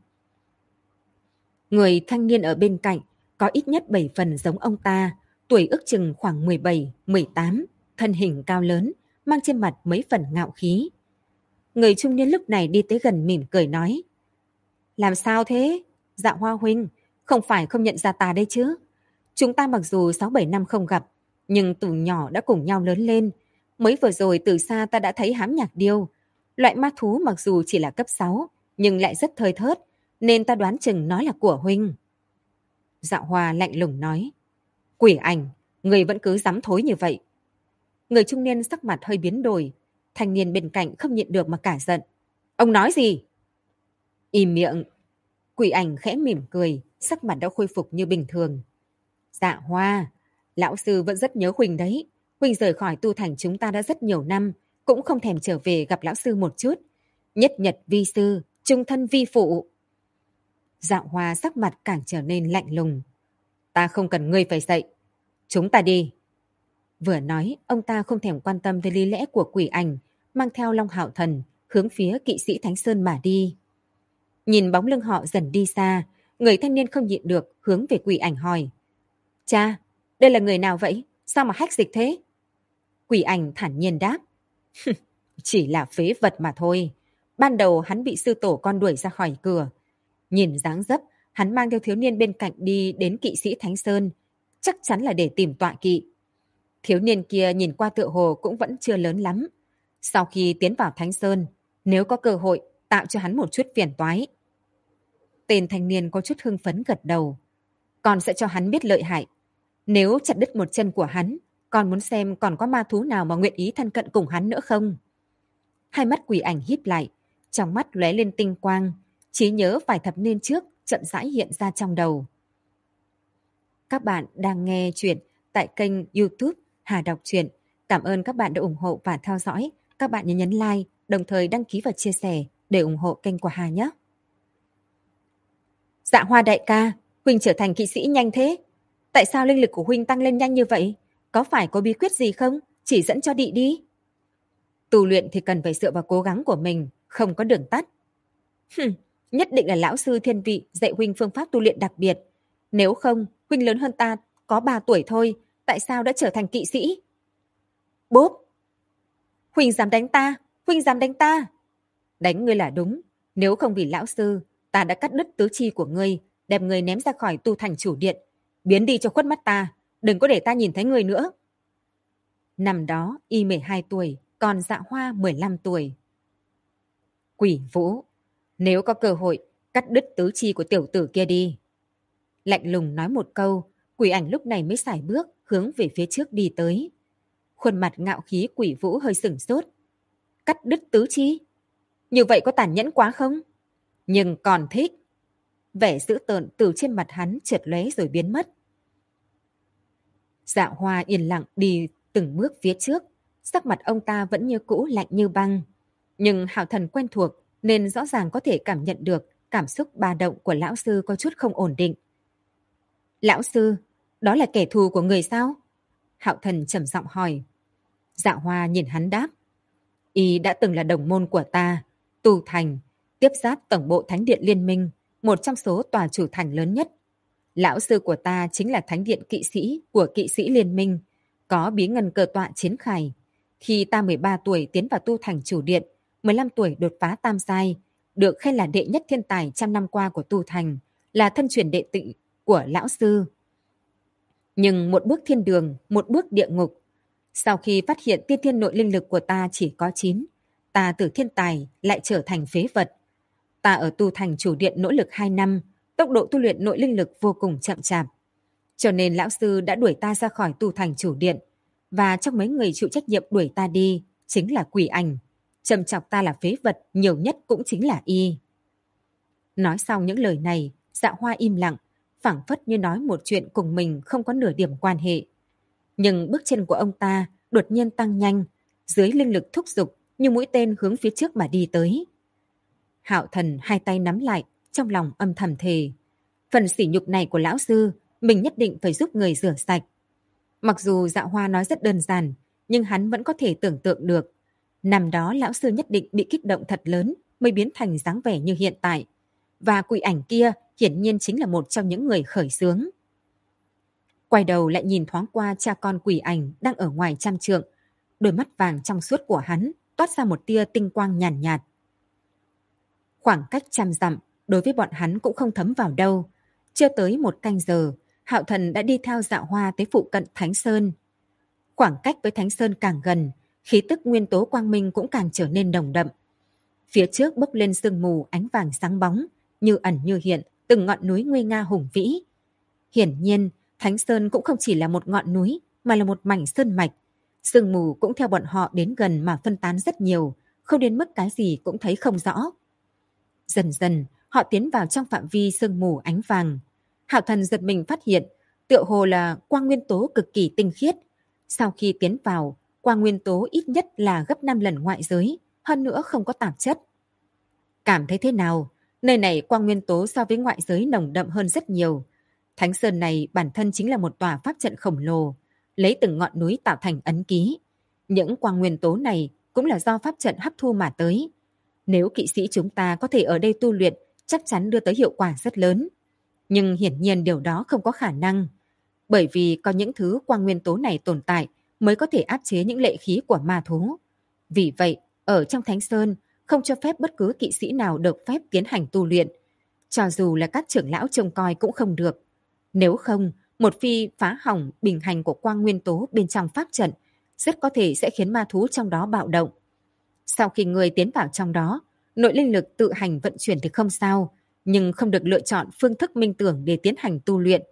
Người thanh niên ở bên cạnh có ít nhất 7 phần giống ông ta, tuổi ước chừng khoảng 17, 18, thân hình cao lớn, mang trên mặt mấy phần ngạo khí. Người trung niên lúc này đi tới gần mỉm cười nói. Làm sao thế? Dạ Hoa huynh, không phải không nhận ra ta đây chứ? Chúng ta mặc dù 6-7 năm không gặp, nhưng từ nhỏ đã cùng nhau lớn lên. Mới vừa rồi từ xa ta đã thấy Hám Nhạc Điêu. Loại ma thú mặc dù chỉ là cấp 6, nhưng lại rất thơi thớt, nên ta đoán chừng nó là của huynh. Dạ Hoa lạnh lùng nói. Quỷ ảnh, người vẫn cứ dám thối như vậy. Người trung niên sắc mặt hơi biến đổi. Thanh niên bên cạnh không nhịn được mà cả giận. Ông nói gì? Im miệng. Quỷ ảnh khẽ mỉm cười, sắc mặt đã khôi phục như bình thường. Dạ Hoa, lão sư vẫn rất nhớ Huỳnh đấy. Huỳnh rời khỏi tu thành chúng ta đã rất nhiều năm, cũng không thèm trở về gặp lão sư một chút. Nhất nhật vi sư, trung thân vi phụ. Dạ Hoa sắc mặt càng trở nên lạnh lùng. Ta không cần ngươi phải dạy. Chúng ta đi. Vừa nói, ông ta không thèm quan tâm tới lý lẽ của quỷ ảnh, mang theo Long Hạo Thần, hướng phía kỵ sĩ Thánh Sơn mà đi. Nhìn bóng lưng họ dần đi xa, người thanh niên không nhịn được hướng về quỷ ảnh hỏi. Cha, đây là người nào vậy? Sao mà hách dịch thế? Quỷ ảnh thản nhiên đáp. Chỉ là phế vật mà thôi. Ban đầu hắn bị sư tổ con đuổi ra khỏi cửa. Nhìn dáng dấp, hắn mang theo thiếu niên bên cạnh đi đến kỵ sĩ Thánh Sơn. Chắc chắn là để tìm tọa kỵ. Thiếu niên kia nhìn qua tựa hồ cũng vẫn chưa lớn lắm. Sau khi tiến vào Thánh Sơn, nếu có cơ hội, tạo cho hắn một chút phiền toái. Tên thanh niên có chút hưng phấn gật đầu. Con sẽ cho hắn biết lợi hại. Nếu chặt đứt một chân của hắn, con muốn xem còn có ma thú nào mà nguyện ý thân cận cùng hắn nữa không? Hai mắt quỷ ảnh híp lại, trong mắt lóe lên tinh quang, trí nhớ vài thập niên trước chậm rãi hiện ra trong đầu. Các bạn đang nghe chuyện tại kênh YouTube Hà Đọc Truyện. Cảm ơn các bạn đã ủng hộ và theo dõi. Các bạn nhớ nhấn like, đồng thời đăng ký và chia sẻ để ủng hộ kênh của Hà nhé. Dạ Hoa đại ca, Huynh trở thành kỵ sĩ nhanh thế. Tại sao linh lực của Huynh tăng lên nhanh như vậy? Có phải có bí quyết gì không? Chỉ dẫn cho Đị đi. Tu luyện thì cần phải dựa vào cố gắng của mình, không có đường tắt. Nhất định là lão sư thiên vị dạy Huynh phương pháp tu luyện đặc biệt. Nếu không, Huynh lớn hơn ta có 3 tuổi thôi, tại sao đã trở thành kỵ sĩ? Bốp! Huynh dám đánh ta! Huynh dám đánh ta! Đánh ngươi là đúng, Nếu không vì lão sư, ta đã cắt đứt tứ chi của ngươi, đem ngươi ném ra khỏi tu thành chủ điện. Biến đi cho khuất mắt ta, đừng có để ta nhìn thấy ngươi nữa. Năm đó, y 12 tuổi, còn Dạ Hoa 15 tuổi. Quỷ Vũ, nếu có cơ hội, cắt đứt tứ chi của tiểu tử kia đi. Lạnh lùng nói một câu, quỷ ảnh lúc này mới sải bước, hướng về phía trước đi tới. Khuôn mặt ngạo khí Quỷ Vũ hơi sửng sốt. Cắt đứt tứ chi? Như vậy có tàn nhẫn quá không? Nhưng còn thích. Vẻ dữ tợn từ trên mặt hắn chợt lóe rồi biến mất. Dạ Hoa yên lặng đi từng bước phía trước, sắc mặt ông ta vẫn như cũ lạnh như băng. Nhưng Hạo Thần quen thuộc nên rõ ràng có thể cảm nhận được cảm xúc ba động của lão sư có chút không ổn định. Lão sư, đó là kẻ thù của người sao? Hạo Thần trầm giọng hỏi. Dạ Hoa nhìn hắn đáp. Y đã từng là đồng môn của ta, tu thành, tiếp giáp tổng bộ Thánh điện Liên minh, một trong số tòa chủ thành lớn nhất. Lão sư của ta chính là Thánh điện kỵ sĩ của kỵ sĩ Liên minh, có bí ngân cơ tọa chiến khải. Khi ta 13 tuổi tiến vào tu thành chủ điện, 15 tuổi đột phá tam giai, được khen là đệ nhất thiên tài trăm năm qua của tu thành, là thân truyền đệ tử của lão sư. Nhưng một bước thiên đường, một bước địa ngục. Sau khi phát hiện tiên thiên nội linh lực của ta chỉ có 9, ta từ thiên tài lại trở thành phế vật. Ta ở tu thành chủ điện nỗ lực 2 năm, tốc độ tu luyện nội linh lực vô cùng chậm chạp. Cho nên lão sư đã đuổi ta ra khỏi tu thành chủ điện, và trong mấy người chịu trách nhiệm đuổi ta đi chính là quỷ ảnh. Trầm chọc ta là phế vật nhiều nhất cũng chính là y. Nói xong những lời này, Dạ Hoa im lặng, phảng phất như nói một chuyện cùng mình không có nửa điểm quan hệ. Nhưng bước chân của ông ta đột nhiên tăng nhanh, dưới linh lực thúc giục như mũi tên hướng phía trước mà đi tới. Hạo Thần hai tay nắm lại, trong lòng âm thầm thề. Phần sỉ nhục này của lão sư, mình nhất định phải giúp người rửa sạch. Mặc dù Dạ Hoa nói rất đơn giản, nhưng hắn vẫn có thể tưởng tượng được. Năm đó lão sư nhất định bị kích động thật lớn mới biến thành dáng vẻ như hiện tại. Và quỷ ảnh kia hiển nhiên chính là một trong những người khởi xướng. Quay đầu lại nhìn thoáng qua cha con quỷ ảnh đang ở ngoài trăm trượng. Đôi mắt vàng trong suốt của hắn toát ra một tia tinh quang nhàn nhạt. Khoảng cách 100 dặm đối với bọn hắn cũng không thấm vào đâu. Chưa tới 1 canh giờ, Hạo Thần đã đi theo Dạ Hoa tới phụ cận Thánh Sơn. Khoảng cách với Thánh Sơn càng gần, khí tức nguyên tố quang minh cũng càng trở nên nồng đậm. Phía trước bốc lên sương mù ánh vàng sáng bóng, như ẩn như hiện, từng ngọn núi nguy nga hùng vĩ. Hiển nhiên, Thánh Sơn cũng không chỉ là một ngọn núi, mà là một mảnh sơn mạch. Sương mù cũng theo bọn họ đến gần mà phân tán rất nhiều, không đến mức cái gì cũng thấy không rõ. Dần dần, họ tiến vào trong phạm vi sương mù ánh vàng. Hạo Thần giật mình phát hiện, tựa hồ là quang nguyên tố cực kỳ tinh khiết. Sau khi tiến vào, quang nguyên tố ít nhất là gấp 5 lần ngoại giới, hơn nữa không có tạp chất. Cảm thấy thế nào? Nơi này quang nguyên tố so với ngoại giới nồng đậm hơn rất nhiều. Thánh Sơn này bản thân chính là một tòa pháp trận khổng lồ, lấy từng ngọn núi tạo thành ấn ký. Những quang nguyên tố này cũng là do pháp trận hấp thu mà tới. Nếu kỵ sĩ chúng ta có thể ở đây tu luyện, chắc chắn đưa tới hiệu quả rất lớn. Nhưng hiển nhiên điều đó không có khả năng. Bởi vì có những thứ quang nguyên tố này tồn tại mới có thể áp chế những lệ khí của ma thú. Vì vậy, ở trong Thánh Sơn, không cho phép bất cứ kỵ sĩ nào được phép tiến hành tu luyện. Cho dù là các trưởng lão trông coi cũng không được. Nếu không, một phi phá hỏng bình hành của quang nguyên tố bên trong pháp trận rất có thể sẽ khiến ma thú trong đó bạo động. Sau khi người tiến vào trong đó, nội linh lực tự hành vận chuyển thì không sao, nhưng không được lựa chọn phương thức minh tưởng để tiến hành tu luyện.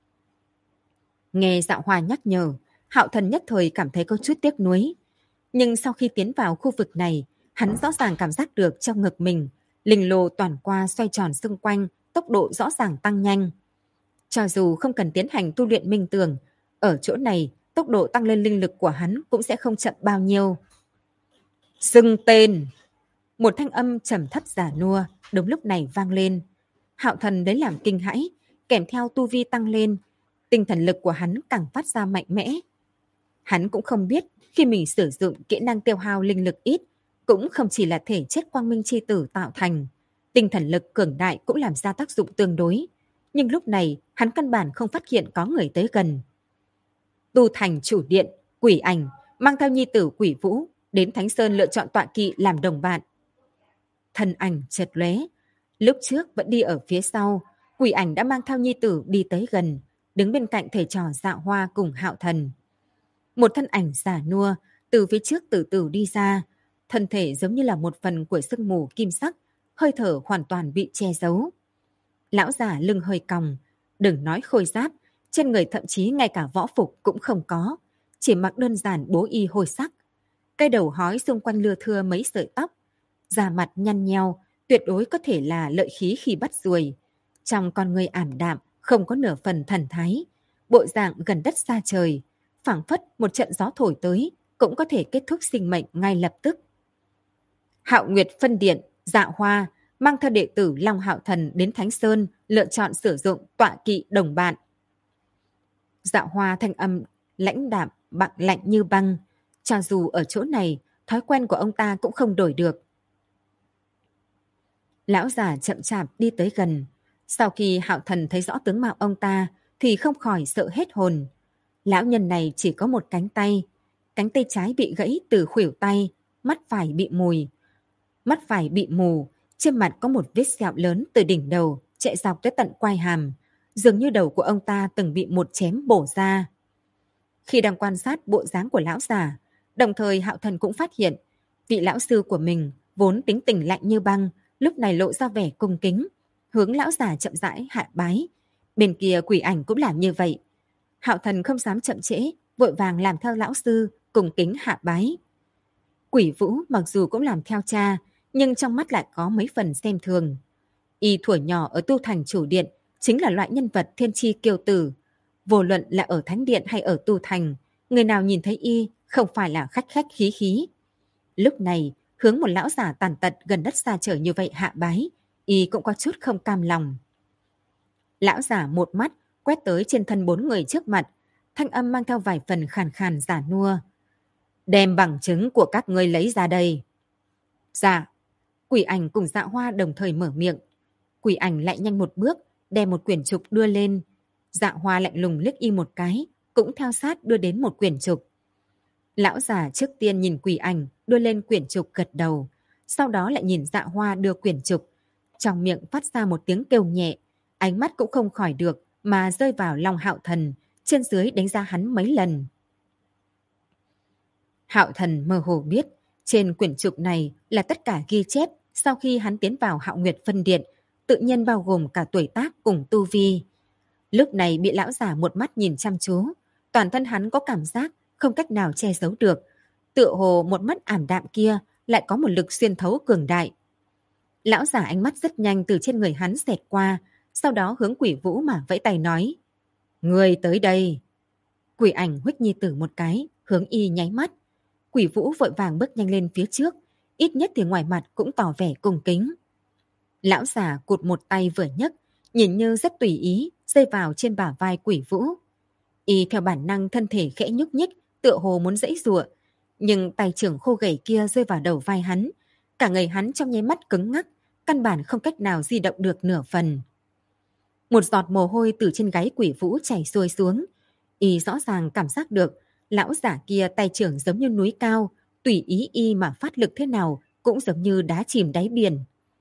Nghe Dạ Hoa nhắc nhở, Hạo Thần nhất thời cảm thấy có chút tiếc nuối. Nhưng sau khi tiến vào khu vực này, hắn rõ ràng cảm giác được trong ngực mình, linh lô toàn qua xoay tròn xung quanh, tốc độ rõ ràng tăng nhanh. Cho dù không cần tiến hành tu luyện minh tưởng, ở chỗ này, tốc độ tăng lên linh lực của hắn cũng sẽ không chậm bao nhiêu. Xưng tên! Một thanh âm trầm thấp giả nua, đúng lúc này vang lên. Hạo Thần lấy làm kinh hãi, kèm theo tu vi tăng lên, tinh thần lực của hắn càng phát ra mạnh mẽ. Hắn cũng không biết khi mình sử dụng kỹ năng tiêu hao linh lực ít, cũng không chỉ là thể chất quang minh chi tử tạo thành. Tinh thần lực cường đại cũng làm ra tác dụng tương đối. Nhưng lúc này, hắn căn bản không phát hiện có người tới gần. Tu thành chủ điện, quỷ ảnh, mang theo nhi tử Quỷ Vũ, đến Thánh Sơn lựa chọn tọa kỵ làm đồng bạn. thân ảnh chợt lóe. Lúc trước vẫn đi ở phía sau, quỷ ảnh đã mang theo nhi tử đi tới gần, đứng bên cạnh thầy trò Dạ Hoa cùng Hạo Thần. Một thân ảnh già nua từ phía trước từ từ đi ra, thân thể giống như là một phần của sương mù kim sắc, hơi thở hoàn toàn bị che giấu. Lão già lưng hơi còng, đừng nói khôi giáp, trên người thậm chí ngay cả võ phục cũng không có, chỉ mặc đơn giản bố y hôi sắc. Cái đầu hói xung quanh lưa thưa mấy sợi tóc, da mặt nhăn nheo, tuyệt đối có thể là lợi khí khi bắt ruồi. Trong con người ảm đạm, không có nửa phần thần thái, bộ dạng gần đất xa trời, phảng phất một trận gió thổi tới cũng có thể kết thúc sinh mệnh ngay lập tức. Hạo Nguyệt phân điện, Dạ Hoa mang theo đệ tử Long Hạo Thần đến Thánh Sơn, lựa chọn sử dụng tọa kỵ đồng bạn. Dạ Hoa thanh âm lãnh đạm, lạnh như băng, cho dù ở chỗ này, thói quen của ông ta cũng không đổi được. Lão già chậm chạp đi tới gần, sau khi Hạo Thần thấy rõ tướng mạo ông ta thì không khỏi sợ hết hồn. Lão nhân này chỉ có một cánh tay trái bị gãy từ khuỷu tay, mắt phải bị mù, trên mặt có một vết sẹo lớn từ đỉnh đầu chạy dọc tới tận quai hàm, dường như đầu của ông ta từng bị một chém bổ ra. Khi đang quan sát bộ dáng của lão già, đồng thời Hạo Thần cũng phát hiện vị lão sư của mình vốn tính tình lạnh như băng, lúc này lộ ra vẻ cung kính, hướng lão già chậm rãi hạ bái. Bên kia quỷ ảnh cũng làm như vậy. Hạo Thần không dám chậm trễ, vội vàng làm theo lão sư, cung kính hạ bái. Quỷ Vũ mặc dù cũng làm theo cha, nhưng trong mắt lại có mấy phần xem thường. Y thuở nhỏ ở Tu Thành Chủ Điện chính là loại nhân vật thiên chi kiêu tử. Vô luận là ở Thánh Điện hay ở Tu Thành, người nào nhìn thấy Y không phải là khách khách khí khí. Lúc này, hướng một lão già tàn tật gần đất xa trời như vậy hạ bái, Y cũng có chút không cam lòng. Lão già một mắt quét tới trên thân 4 người trước mặt, thanh âm mang theo vài phần khàn khàn giả nua. Đem bằng chứng của các ngươi lấy ra đây. Dạ. Quỷ ảnh cùng Dạ Hoa đồng thời mở miệng. Quỷ ảnh lại nhanh một bước, đem một quyển trục đưa lên. Dạ Hoa lạnh lùng liếc Y một cái, cũng theo sát đưa đến một quyển trục. Lão già trước tiên nhìn quỷ ảnh đưa lên quyển trục gật đầu, sau đó lại nhìn Dạ Hoa đưa quyển trục, trong miệng phát ra một tiếng kêu nhẹ, ánh mắt cũng không khỏi được mà rơi vào Long Hạo Thần, trên dưới đánh giá hắn mấy lần. Hạo Thần mơ hồ biết, trên quyển trục này là tất cả ghi chép sau khi hắn tiến vào Hạo Nguyệt phân điện, tự nhiên bao gồm cả tuổi tác cùng tu vi. Lúc này bị lão già một mắt nhìn chăm chú, toàn thân hắn có cảm giác không cách nào che giấu được, tựa hồ một mắt ảm đạm kia lại có một lực xuyên thấu cường đại. Lão già ánh mắt rất nhanh từ trên người hắn xẹt qua, sau đó hướng Quỷ Vũ mà vẫy tay nói: Người tới đây. Quỷ ảnh huých nhi tử một cái, hướng Y nháy mắt. Quỷ Vũ vội vàng bước nhanh lên phía trước, ít nhất thì ngoài mặt cũng tỏ vẻ cung kính. Lão già cụt một tay vừa nhấc, nhìn như rất tùy ý, rơi vào trên bả vai Quỷ Vũ. Y theo bản năng thân thể khẽ nhúc nhích, tựa hồ muốn giãy giụa, nhưng tay trưởng khô gầy kia rơi vào đầu vai hắn, cả người hắn trong nháy mắt cứng ngắc, căn bản không cách nào di động được nửa phần. Một giọt mồ hôi từ trên gáy Quỷ Vũ chảy xuôi xuống. Y rõ ràng cảm giác được lão giả kia tay trưởng giống như núi cao, tùy ý Y mà phát lực thế nào cũng giống như đá chìm đáy biển.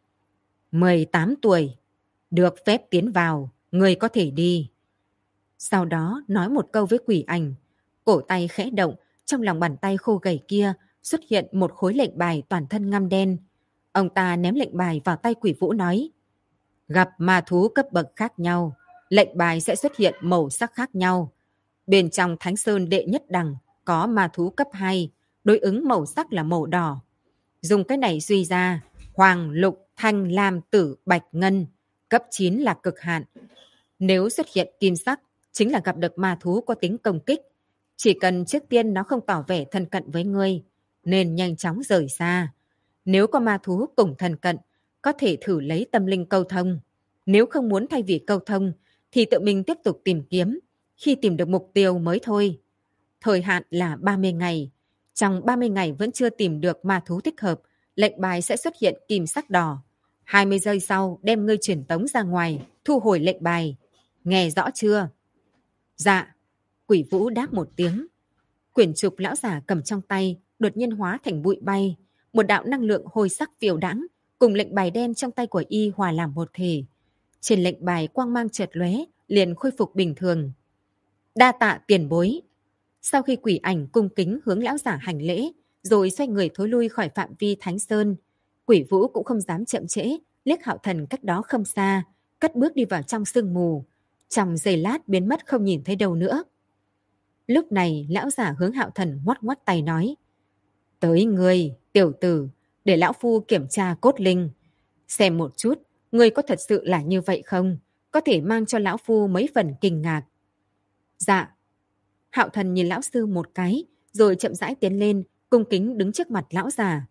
18 tuổi, được phép tiến vào, người có thể đi. Sau đó nói một câu với quỷ ảnh, cổ tay khẽ động, trong lòng bàn tay khô gầy kia xuất hiện một khối lệnh bài toàn thân ngăm đen. Ông ta ném lệnh bài vào tay Quỷ Vũ nói: Gặp ma thú cấp bậc khác nhau, lệnh bài sẽ xuất hiện màu sắc khác nhau. Bên trong Thánh Sơn đệ nhất đẳng có ma thú cấp 2, đối ứng màu sắc là màu đỏ. Dùng cái này suy ra, hoàng, lục, thanh, lam, tử, bạch, ngân, cấp 9 là cực hạn. Nếu xuất hiện kim sắc, chính là gặp được ma thú có tính công kích. Chỉ cần trước tiên nó không tỏ vẻ thân cận với ngươi, nên nhanh chóng rời xa. Nếu có ma thú cùng thân cận, có thể thử lấy tâm linh câu thông. Nếu không muốn thay vì câu thông, thì tự mình tiếp tục tìm kiếm, khi tìm được mục tiêu mới thôi. Thời hạn là 30 ngày. Trong 30 ngày vẫn chưa tìm được ma thú thích hợp, lệnh bài sẽ xuất hiện kim sắc đỏ. 20 giây sau đem ngươi truyền tống ra ngoài, thu hồi lệnh bài. Nghe rõ chưa? Dạ. Quỷ Vũ đáp một tiếng. Quyển trục lão giả cầm trong tay đột nhiên hóa thành bụi bay. Một đạo năng lượng hôi sắc phiêu đãng cùng lệnh bài đen trong tay của y hòa làm một thể. Trên lệnh bài quang mang chợt lóe, liền khôi phục bình thường. Đa tạ tiền bối. Sau khi quỷ ảnh cung kính hướng lão giả hành lễ, rồi xoay người thối lui khỏi phạm vi Thánh Sơn, Quỷ Vũ cũng không dám chậm trễ, liếc Hạo Thần cách đó không xa, cất bước đi vào trong sương mù. Trong giây lát biến mất không nhìn thấy đâu nữa. Lúc này lão giả hướng Hạo Thần ngoắt ngoắt tay nói: Tới ngươi, tiểu tử, để lão phu kiểm tra cốt linh. Xem một chút, ngươi có thật sự là như vậy không? Có thể mang cho lão phu mấy phần kinh ngạc. Dạ. Hạo Thần nhìn lão sư một cái, rồi chậm rãi tiến lên, cung kính đứng trước mặt lão già.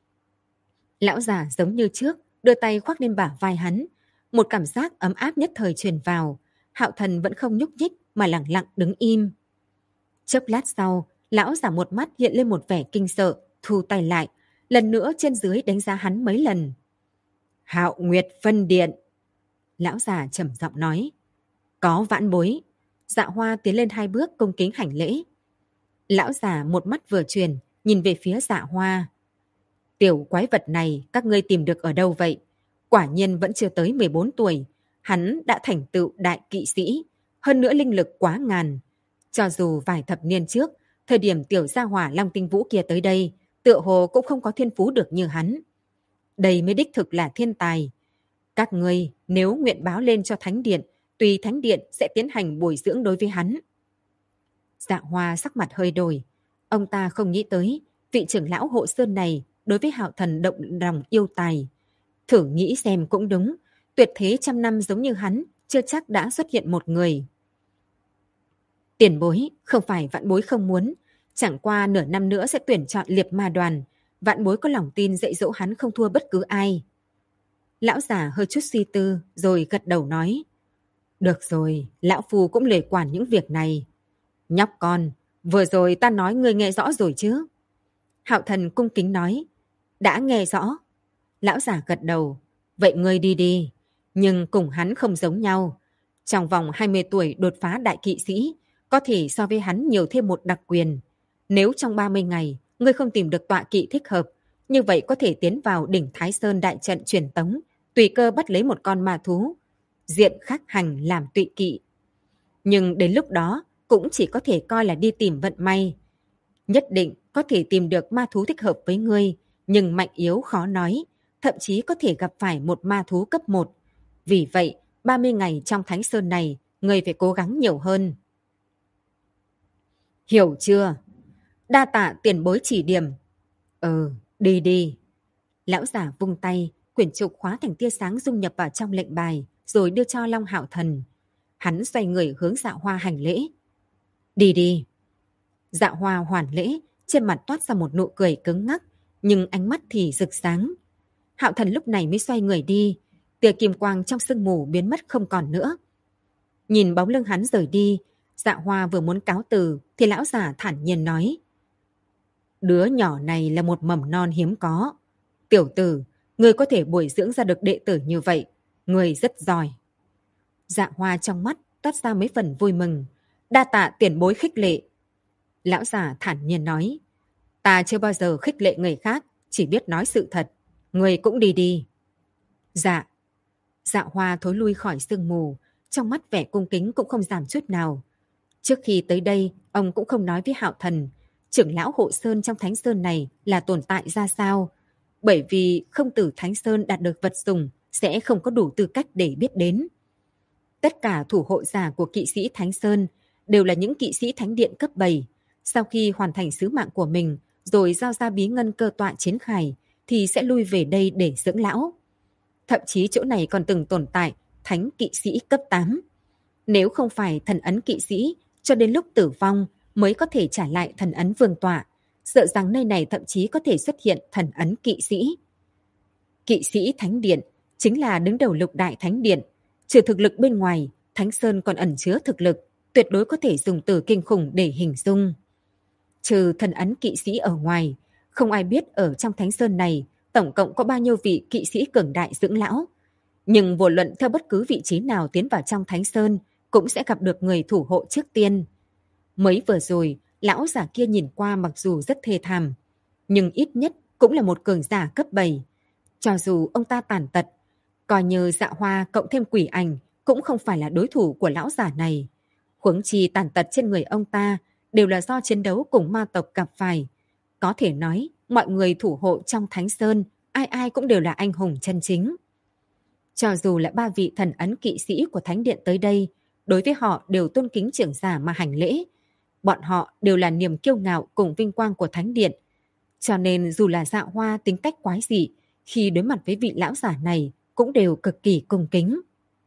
Lão già giống như trước, đưa tay khoác lên bả vai hắn. Một cảm giác ấm áp nhất thời truyền vào. Hạo Thần vẫn không nhúc nhích mà lặng lặng đứng im. Chốc lát sau, lão già một mắt hiện lên một vẻ kinh sợ, thu tay lại, lần nữa trên dưới đánh giá hắn mấy lần. Hạo Nguyệt Phân Điện. Lão già trầm giọng nói. Có vãn bối. Dạ Hoa tiến lên 2 bước cung kính hành lễ. Lão già một mắt vừa truyền, nhìn về phía Dạ Hoa. Tiểu quái vật này các ngươi tìm được ở đâu vậy? Quả nhiên vẫn chưa tới 14 tuổi. Hắn đã thành tựu đại kỵ sĩ. Hơn nữa linh lực quá ngàn. Cho dù vài thập niên trước, thời điểm tiểu gia hỏa Long Tinh Vũ kia tới đây, tựa hồ cũng không có thiên phú được như hắn. Đây mới đích thực là thiên tài. Các ngươi nếu nguyện báo lên cho Thánh Điện, tùy Thánh Điện sẽ tiến hành bồi dưỡng đối với hắn. Dạ Hoa sắc mặt hơi đổi. Ông ta không nghĩ tới vị trưởng lão Hộ Sơn này đối với Hạo Thần động lòng yêu tài. Thử nghĩ xem cũng đúng, tuyệt thế trăm năm giống như hắn, chưa chắc đã xuất hiện một người. Tiền bối, không phải vạn bối không muốn, chẳng qua nửa năm nữa sẽ tuyển chọn liệp ma đoàn, vạn bối có lòng tin dạy dỗ hắn không thua bất cứ ai. Lão già hơi chút suy tư, rồi gật đầu nói. Được rồi, lão phu cũng lười quản những việc này. Nhóc con, vừa rồi ta nói ngươi nghe rõ rồi chứ? Hạo Thần cung kính nói. Đã nghe rõ. Lão già gật đầu. Vậy ngươi đi đi. Nhưng cùng hắn không giống nhau. Trong vòng 20 tuổi đột phá đại kỵ sĩ, có thể so với hắn nhiều thêm một đặc quyền. Nếu trong 30 ngày, ngươi không tìm được tọa kỵ thích hợp, như vậy có thể tiến vào đỉnh Thái Sơn đại trận truyền tống, tùy cơ bắt lấy một con ma thú, diện khắc hành làm tụy kỵ. Nhưng đến lúc đó, cũng chỉ có thể coi là đi tìm vận may. Nhất định có thể tìm được ma thú thích hợp với ngươi, nhưng mạnh yếu khó nói, thậm chí có thể gặp phải một ma thú cấp 1. Vì vậy, 30 ngày trong Thánh Sơn này, ngươi phải cố gắng nhiều hơn. Hiểu chưa? Đa tạ tiền bối chỉ điểm. Đi đi. Lão giả vung tay, quyển trục khóa thành tia sáng dung nhập vào trong lệnh bài, rồi đưa cho Long Hạo Thần. Hắn xoay người hướng Dạ Hoa hành lễ. Đi đi. Dạ Hoa hoàn lễ, trên mặt toát ra một nụ cười cứng ngắc, nhưng ánh mắt thì rực sáng. Hạo Thần lúc này mới xoay người đi, tia kim quang trong sương mù biến mất không còn nữa. Nhìn bóng lưng hắn rời đi, Dạ Hoa vừa muốn cáo từ thì lão già thản nhiên nói. Đứa nhỏ này là một mầm non hiếm có. Tiểu tử, ngươi có thể bồi dưỡng ra được đệ tử như vậy, ngươi rất giỏi. Dạ Hoa trong mắt toát ra mấy phần vui mừng. Đa tạ tiền bối khích lệ. Lão già thản nhiên nói. Ta chưa bao giờ khích lệ người khác, chỉ biết nói sự thật. Ngươi cũng đi đi. Dạ. Dạ Hoa thối lui khỏi sương mù, trong mắt vẻ cung kính cũng không giảm chút nào. Trước khi tới đây, ông cũng không nói với Hạo Thần, trưởng lão Hộ Sơn trong Thánh Sơn này là tồn tại ra sao. Bởi vì không từ Thánh Sơn đạt được vật dùng, sẽ không có đủ tư cách để biết đến. Tất cả thủ hộ giả của kỵ sĩ Thánh Sơn đều là những kỵ sĩ Thánh Điện cấp 7. Sau khi hoàn thành sứ mạng của mình, rồi giao ra bí ngân cơ tọa chiến khải, thì sẽ lui về đây để dưỡng lão. Thậm chí chỗ này còn từng tồn tại thánh kỵ sĩ cấp 8. Nếu không phải thần ấn kỵ sĩ, cho đến lúc tử vong mới có thể trả lại thần ấn vương tọa, sợ rằng nơi này thậm chí có thể xuất hiện thần ấn kỵ sĩ. Kỵ sĩ Thánh Điện chính là đứng đầu lục đại Thánh Điện. Trừ thực lực bên ngoài, Thánh Sơn còn ẩn chứa thực lực, tuyệt đối có thể dùng từ kinh khủng để hình dung. Trừ thần ấn kỵ sĩ ở ngoài, không ai biết ở trong Thánh Sơn này tổng cộng có bao nhiêu vị kỵ sĩ cường đại dưỡng lão. Nhưng vô luận theo bất cứ vị trí nào tiến vào trong Thánh Sơn, cũng sẽ gặp được người thủ hộ trước tiên. Mới vừa rồi, lão giả kia nhìn qua mặc dù rất thê thảm, nhưng ít nhất cũng là một cường giả cấp 7. Cho dù ông ta tàn tật, coi như Dạ Hoa cộng thêm Quỷ Ảnh cũng không phải là đối thủ của lão giả này. Huống chi tàn tật trên người ông ta đều là do chiến đấu cùng ma tộc gặp phải. Có thể nói, mọi người thủ hộ trong Thánh Sơn, ai ai cũng đều là anh hùng chân chính. Cho dù là 3 vị thần ấn kỵ sĩ của Thánh Điện tới đây, đối với họ đều tôn kính trưởng giả mà hành lễ. Bọn họ đều là niềm kiêu ngạo cùng vinh quang của Thánh Điện. Cho nên dù là Dạ Hoa tính cách quái dị, khi đối mặt với vị lão giả này cũng đều cực kỳ cung kính.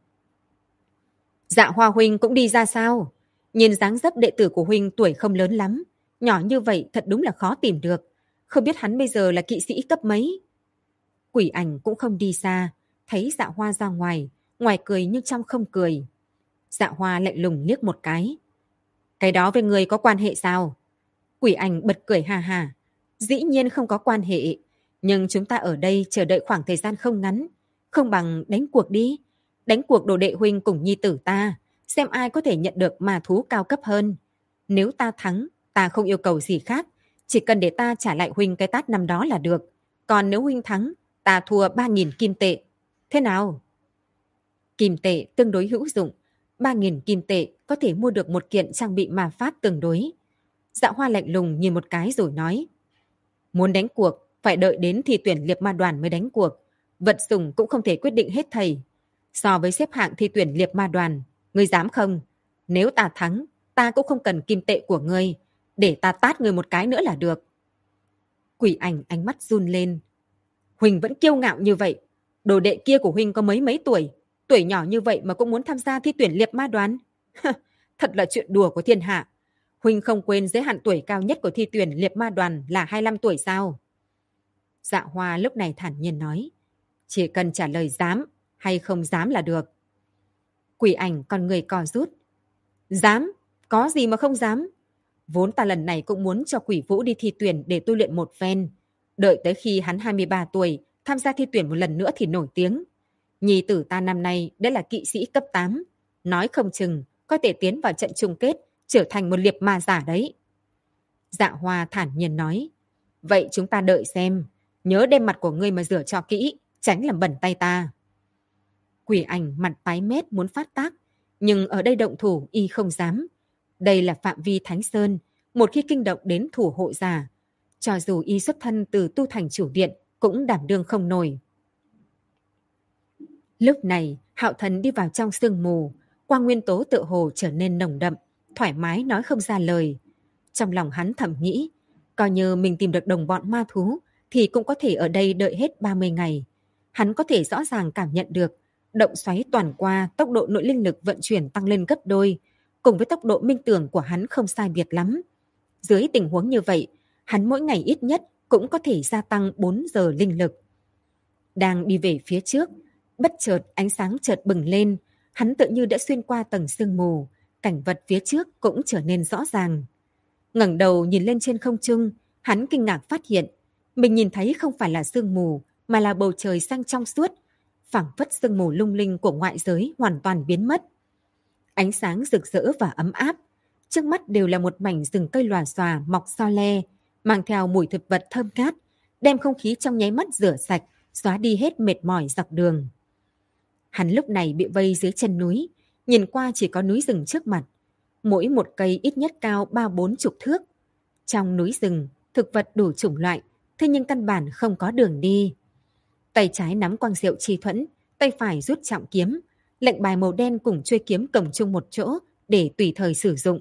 Dạ Hoa huynh cũng đi ra sao? Nhìn dáng dấp đệ tử của huynh tuổi không lớn lắm, nhỏ như vậy thật đúng là khó tìm được. Không biết hắn bây giờ là kỵ sĩ cấp mấy? Quỷ Ảnh cũng không đi xa, thấy Dạ Hoa ra ngoài, ngoài cười nhưng trong không cười. Dạ Hoa lạnh lùng liếc một cái. Cái đó với người có quan hệ sao? Quỷ Ảnh bật cười ha ha. Dĩ nhiên không có quan hệ, nhưng chúng ta ở đây chờ đợi khoảng thời gian không ngắn. Không bằng đánh cuộc đi. Đánh cuộc đồ đệ huynh cùng nhi tử ta, xem ai có thể nhận được ma thú cao cấp hơn. Nếu ta thắng, ta không yêu cầu gì khác, chỉ cần để ta trả lại huynh cái tát năm đó là được. Còn nếu huynh thắng, ta thua 3.000 kim tệ. Thế nào? Kim tệ tương đối hữu dụng. 3.000 kim tệ có thể mua được một kiện trang bị ma pháp tương đối. Dạ Hoa lạnh lùng nhìn một cái rồi nói. Muốn đánh cuộc, phải đợi đến thi tuyển liệp ma đoàn mới đánh cuộc. Vật dụng cũng không thể quyết định hết thầy. So với xếp hạng thi tuyển liệp ma đoàn, ngươi dám không? Nếu ta thắng, ta cũng không cần kim tệ của ngươi. Để ta tát ngươi một cái nữa là được. Quỷ Ảnh ánh mắt run lên. Huỳnh vẫn kiêu ngạo như vậy. Đồ đệ kia của Huỳnh có mấy tuổi. Tuổi nhỏ như vậy mà cũng muốn tham gia thi tuyển liệp ma đoàn. Thật là chuyện đùa của thiên hạ. Huỳnh không quên giới hạn tuổi cao nhất của thi tuyển liệp ma đoàn là 25 tuổi sao? Dạ Hoa lúc này thản nhiên nói. Chỉ cần trả lời dám hay không dám là được. Quỷ Ảnh con người co rút. Dám? Có gì mà không dám? Vốn ta lần này cũng muốn cho Quỷ Vũ đi thi tuyển để tu luyện một phen. Đợi tới khi hắn 23 tuổi, tham gia thi tuyển một lần nữa thì nổi tiếng. Nhi tử ta năm nay đã là kỵ sĩ cấp 8. Nói không chừng có thể tiến vào trận chung kết, trở thành một liệp ma giả đấy. Dạ Hoa thản nhiên nói. Vậy chúng ta đợi xem. Nhớ đem mặt của ngươi mà rửa cho kỹ, tránh làm bẩn tay ta. Quỷ Ảnh mặt tái mét muốn phát tác, nhưng ở đây động thủ y không dám. Đây là phạm vi Thánh Sơn, một khi kinh động đến thủ hộ giả. Cho dù y xuất thân từ tu thành chủ điện, cũng đảm đương không nổi. Lúc này, Hạo Thần đi vào trong sương mù, quang nguyên tố tựa hồ trở nên nồng đậm, thoải mái nói không ra lời. Trong lòng hắn thầm nghĩ, coi như mình tìm được đồng bọn ma thú, thì cũng có thể ở đây đợi hết 30 ngày. Hắn có thể rõ ràng cảm nhận được, động xoáy toàn qua tốc độ nội linh lực vận chuyển tăng lên gấp đôi, cùng với tốc độ minh tưởng của hắn không sai biệt lắm. Dưới tình huống như vậy, hắn mỗi ngày ít nhất cũng có thể gia tăng 4 giờ linh lực. Đang đi về phía trước, bất chợt ánh sáng chợt bừng lên, hắn tự như đã xuyên qua tầng sương mù, cảnh vật phía trước cũng trở nên rõ ràng. Ngẩng đầu nhìn lên trên không trung, hắn kinh ngạc phát hiện, mình nhìn thấy không phải là sương mù, mà là bầu trời xanh trong suốt, phảng phất sương mù lung linh của ngoại giới hoàn toàn biến mất. Ánh sáng rực rỡ và ấm áp, trước mắt đều là một mảnh rừng cây lòa xòa mọc so le, mang theo mùi thực vật thơm ngát, đem không khí trong nháy mắt rửa sạch, xóa đi hết mệt mỏi dọc đường. Hắn lúc này bị vây dưới chân núi, nhìn qua chỉ có núi rừng trước mặt. Mỗi một cây ít nhất cao 30-40 thước. Trong núi rừng, thực vật đủ chủng loại, thế nhưng căn bản không có đường đi. Tay trái nắm quang diệu chi thuẫn, tay phải rút trọng kiếm, lệnh bài màu đen cùng chuôi kiếm cổng chung một chỗ để tùy thời sử dụng.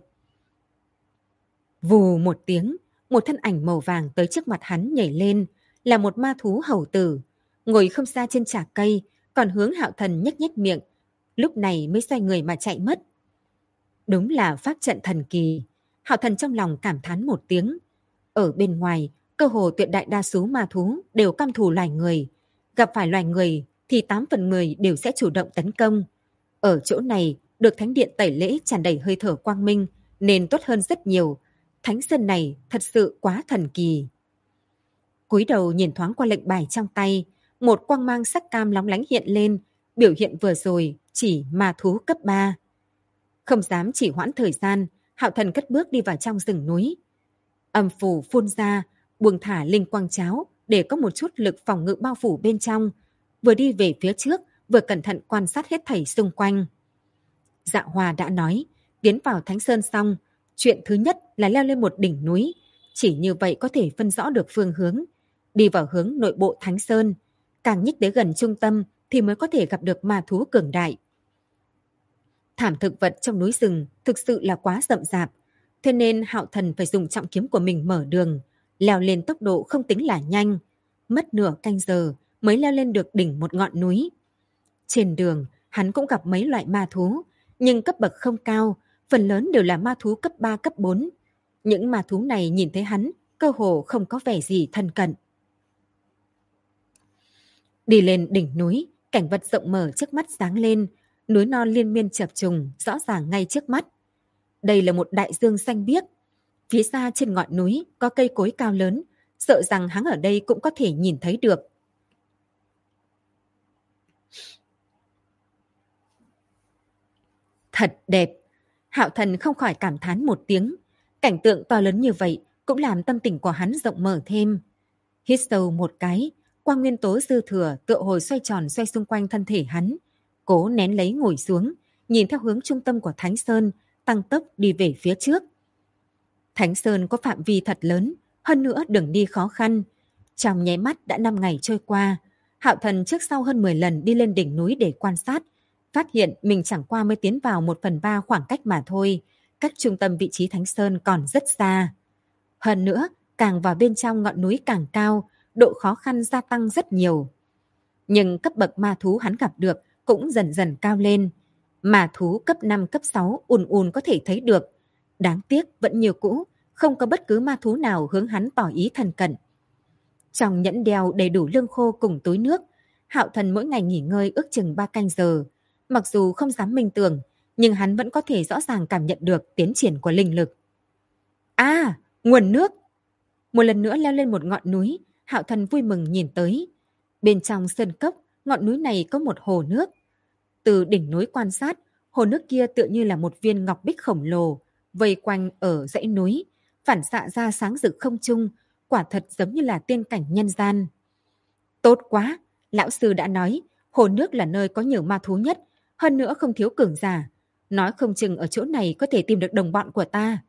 Vù một tiếng, một thân ảnh màu vàng tới trước mặt hắn nhảy lên, là một ma thú hầu tử, ngồi không xa trên chạc cây, còn hướng Hạo Thần nhếch nhếch miệng, lúc này mới xoay người mà chạy mất. Đúng là pháp trận thần kỳ. Hạo Thần trong lòng cảm thán một tiếng. Ở bên ngoài, cơ hồ tuyệt đại đa số ma thú đều căm thù loài người. Gặp phải loài người thì 8 phần 10 đều sẽ chủ động tấn công. Ở chỗ này, được thánh điện tẩy lễ tràn đầy hơi thở quang minh, nên tốt hơn rất nhiều. Thánh sơn này thật sự quá thần kỳ. Cúi đầu nhìn thoáng qua lệnh bài trong tay, một quang mang sắc cam lóng lánh hiện lên, biểu hiện vừa rồi chỉ ma thú cấp 3. Không dám chỉ hoãn thời gian, Hạo Thần cất bước đi vào trong rừng núi. Âm phủ phun ra, buông thả linh quang cháo, để có một chút lực phòng ngự bao phủ bên trong, vừa đi về phía trước, vừa cẩn thận quan sát hết thảy xung quanh. Dạ Hòa đã nói, tiến vào Thánh Sơn xong, chuyện thứ nhất là leo lên một đỉnh núi, chỉ như vậy có thể phân rõ được phương hướng, đi vào hướng nội bộ Thánh Sơn, càng nhích đến gần trung tâm thì mới có thể gặp được ma thú cường đại. Thảm thực vật trong núi rừng thực sự là quá rậm rạp, thế nên Hạo Thần phải dùng trọng kiếm của mình mở đường, leo lên tốc độ không tính là nhanh, mất nửa canh giờ mới leo lên được đỉnh một ngọn núi. Trên đường, hắn cũng gặp mấy loại ma thú, nhưng cấp bậc không cao, phần lớn đều là ma thú cấp 3, cấp 4. Những ma thú này nhìn thấy hắn, cơ hồ không có vẻ gì thân cận. Đi lên đỉnh núi, cảnh vật rộng mở trước mắt sáng lên, núi non liên miên chập trùng, rõ ràng ngay trước mắt. Đây là một đại dương xanh biếc. Phía xa trên ngọn núi có cây cối cao lớn, sợ rằng hắn ở đây cũng có thể nhìn thấy được. Thật đẹp. Hạo Thần không khỏi cảm thán một tiếng. Cảnh tượng to lớn như vậy cũng làm tâm tình của hắn rộng mở thêm. Hít sâu một cái, quang nguyên tố dư thừa tựa hồi xoay tròn xoay xung quanh thân thể hắn. Cố nén lấy ngồi xuống, nhìn theo hướng trung tâm của Thánh Sơn, tăng tốc đi về phía trước. Thánh Sơn có phạm vi thật lớn, hơn nữa đường đi khó khăn. Trong nháy mắt đã 5 ngày trôi qua, Hạo Thần trước sau hơn 10 lần đi lên đỉnh núi để quan sát, phát hiện mình chẳng qua mới tiến vào 1/3 khoảng cách mà thôi, cách trung tâm vị trí Thánh Sơn còn rất xa. Hơn nữa, càng vào bên trong ngọn núi càng cao, độ khó khăn gia tăng rất nhiều. Nhưng cấp bậc ma thú hắn gặp được cũng dần dần cao lên. Ma thú cấp 5, cấp 6 ùn ùn có thể thấy được. Đáng tiếc vẫn như cũ, không có bất cứ ma thú nào hướng hắn tỏ ý thân cận. Trong nhẫn đeo đầy đủ lương khô cùng túi nước, Hạo Thần mỗi ngày nghỉ ngơi ước chừng 3 canh giờ. Mặc dù không dám minh tưởng, nhưng hắn vẫn có thể rõ ràng cảm nhận được tiến triển của linh lực. À, nguồn nước! Một lần nữa leo lên một ngọn núi, Hạo Thần vui mừng nhìn tới. Bên trong sơn cốc, ngọn núi này có một hồ nước. Từ đỉnh núi quan sát, hồ nước kia tựa như là một viên ngọc bích khổng lồ, vây quanh ở dãy núi, phản xạ ra sáng rực không trung, quả thật giống như là tiên cảnh nhân gian. Tốt quá, lão sư đã nói, hồ nước là nơi có nhiều ma thú nhất, hơn nữa không thiếu cường giả. Nói không chừng ở chỗ này có thể tìm được đồng bọn của ta.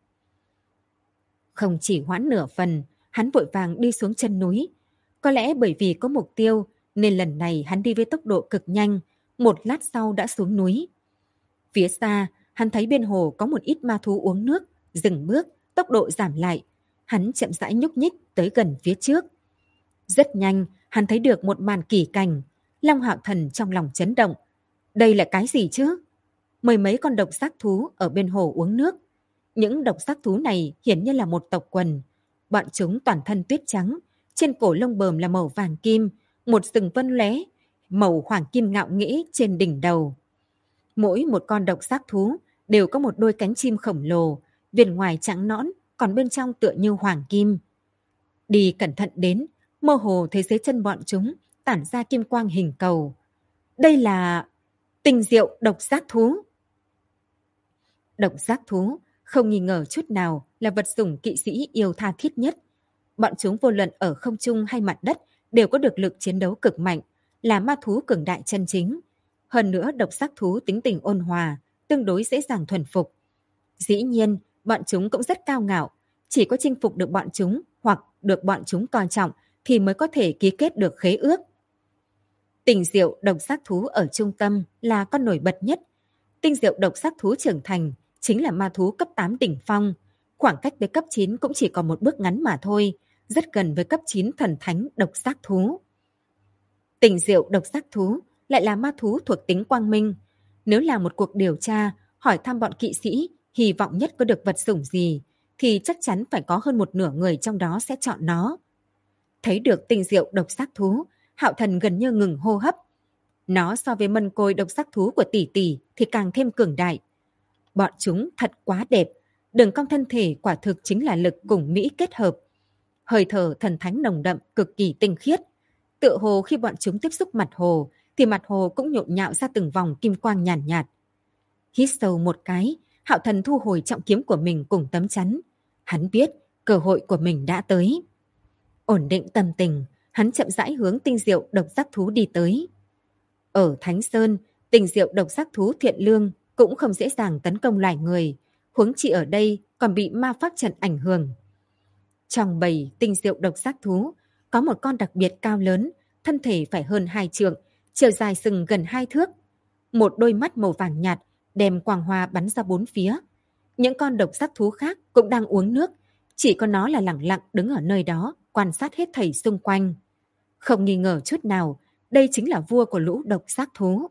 Không chỉ hoãn nửa phần, hắn vội vàng đi xuống chân núi. Có lẽ bởi vì có mục tiêu, nên lần này hắn đi với tốc độ cực nhanh, một lát sau đã xuống núi. Phía xa, hắn thấy bên hồ có một ít ma thú uống nước, dừng bước, tốc độ giảm lại. Hắn chậm rãi nhúc nhích tới gần phía trước. Rất nhanh, hắn thấy được một màn kỳ cảnh. Long Hạo Thần trong lòng chấn động. Đây là cái gì chứ? Mười mấy con độc giác thú ở bên hồ uống nước. Những độc giác thú này hiển nhiên là một tộc quần. Bọn chúng toàn thân tuyết trắng, trên cổ lông bờm là màu vàng kim, một sừng vân lóe màu hoàng kim ngạo nghễ trên đỉnh đầu. Mỗi một con độc giác thú đều có một đôi cánh chim khổng lồ, viền ngoài trắng nõn, còn bên trong tựa như hoàng kim. Đi cẩn thận đến, mơ hồ thấy dưới chân bọn chúng tản ra kim quang hình cầu. Đây là tinh diệu độc giác thú. Độc giác thú không nghi ngờ chút nào là vật sủng kỵ sĩ yêu tha thiết nhất. Bọn chúng vô luận ở không trung hay mặt đất đều có được lực chiến đấu cực mạnh, là ma thú cường đại chân chính. Hơn nữa độc giác thú tính tình ôn hòa, tương đối dễ dàng thuần phục. Dĩ nhiên, bọn chúng cũng rất cao ngạo, chỉ có chinh phục được bọn chúng hoặc được bọn chúng coi trọng thì mới có thể ký kết được khế ước. Tinh diệu độc giác thú ở trung tâm là con nổi bật nhất. Tinh diệu độc giác thú trưởng thành chính là ma thú cấp 8 đỉnh phong. Khoảng cách với cấp 9 cũng chỉ còn một bước ngắn mà thôi, rất gần với cấp 9 thần thánh độc giác thú. Tinh diệu độc giác thú lại là ma thú thuộc tính quang minh. Nếu là một cuộc điều tra, hỏi thăm bọn kỵ sĩ hy vọng nhất có được vật sủng gì, thì chắc chắn phải có hơn một nửa người trong đó sẽ chọn nó. Thấy được tinh diệu độc giác thú, Hạo Thần gần như ngừng hô hấp. Nó so với mân côi độc giác thú của tỷ tỷ thì càng thêm cường đại. Bọn chúng thật quá đẹp, đường cong thân thể quả thực chính là lực cùng mỹ kết hợp. Hơi thở thần thánh nồng đậm cực kỳ tinh khiết. Tựa hồ khi bọn chúng tiếp xúc mặt hồ, thì mặt hồ cũng nhộn nhạo ra từng vòng kim quang nhàn nhạt. Hít sâu một cái, Hạo Thần thu hồi trọng kiếm của mình cùng tấm chắn. Hắn biết cơ hội của mình đã tới. Ổn định tâm tình, Hắn chậm rãi hướng tinh diệu độc giác thú đi tới. Ở Thánh Sơn, tinh diệu độc giác thú thiện lương cũng không dễ dàng tấn công loài người, huống chi ở đây còn bị ma pháp trận ảnh hưởng. Trong bầy tinh diệu độc giác thú, có một con đặc biệt cao lớn, thân thể phải hơn 2 trượng, chiều dài sừng gần 2 thước. Một đôi mắt màu vàng nhạt, đem quang hoa bắn ra bốn phía. Những con độc giác thú khác cũng đang uống nước, chỉ có nó là lẳng lặng đứng ở nơi đó, quan sát hết thảy xung quanh. Không nghi ngờ chút nào, đây chính là vua của lũ độc giác thú.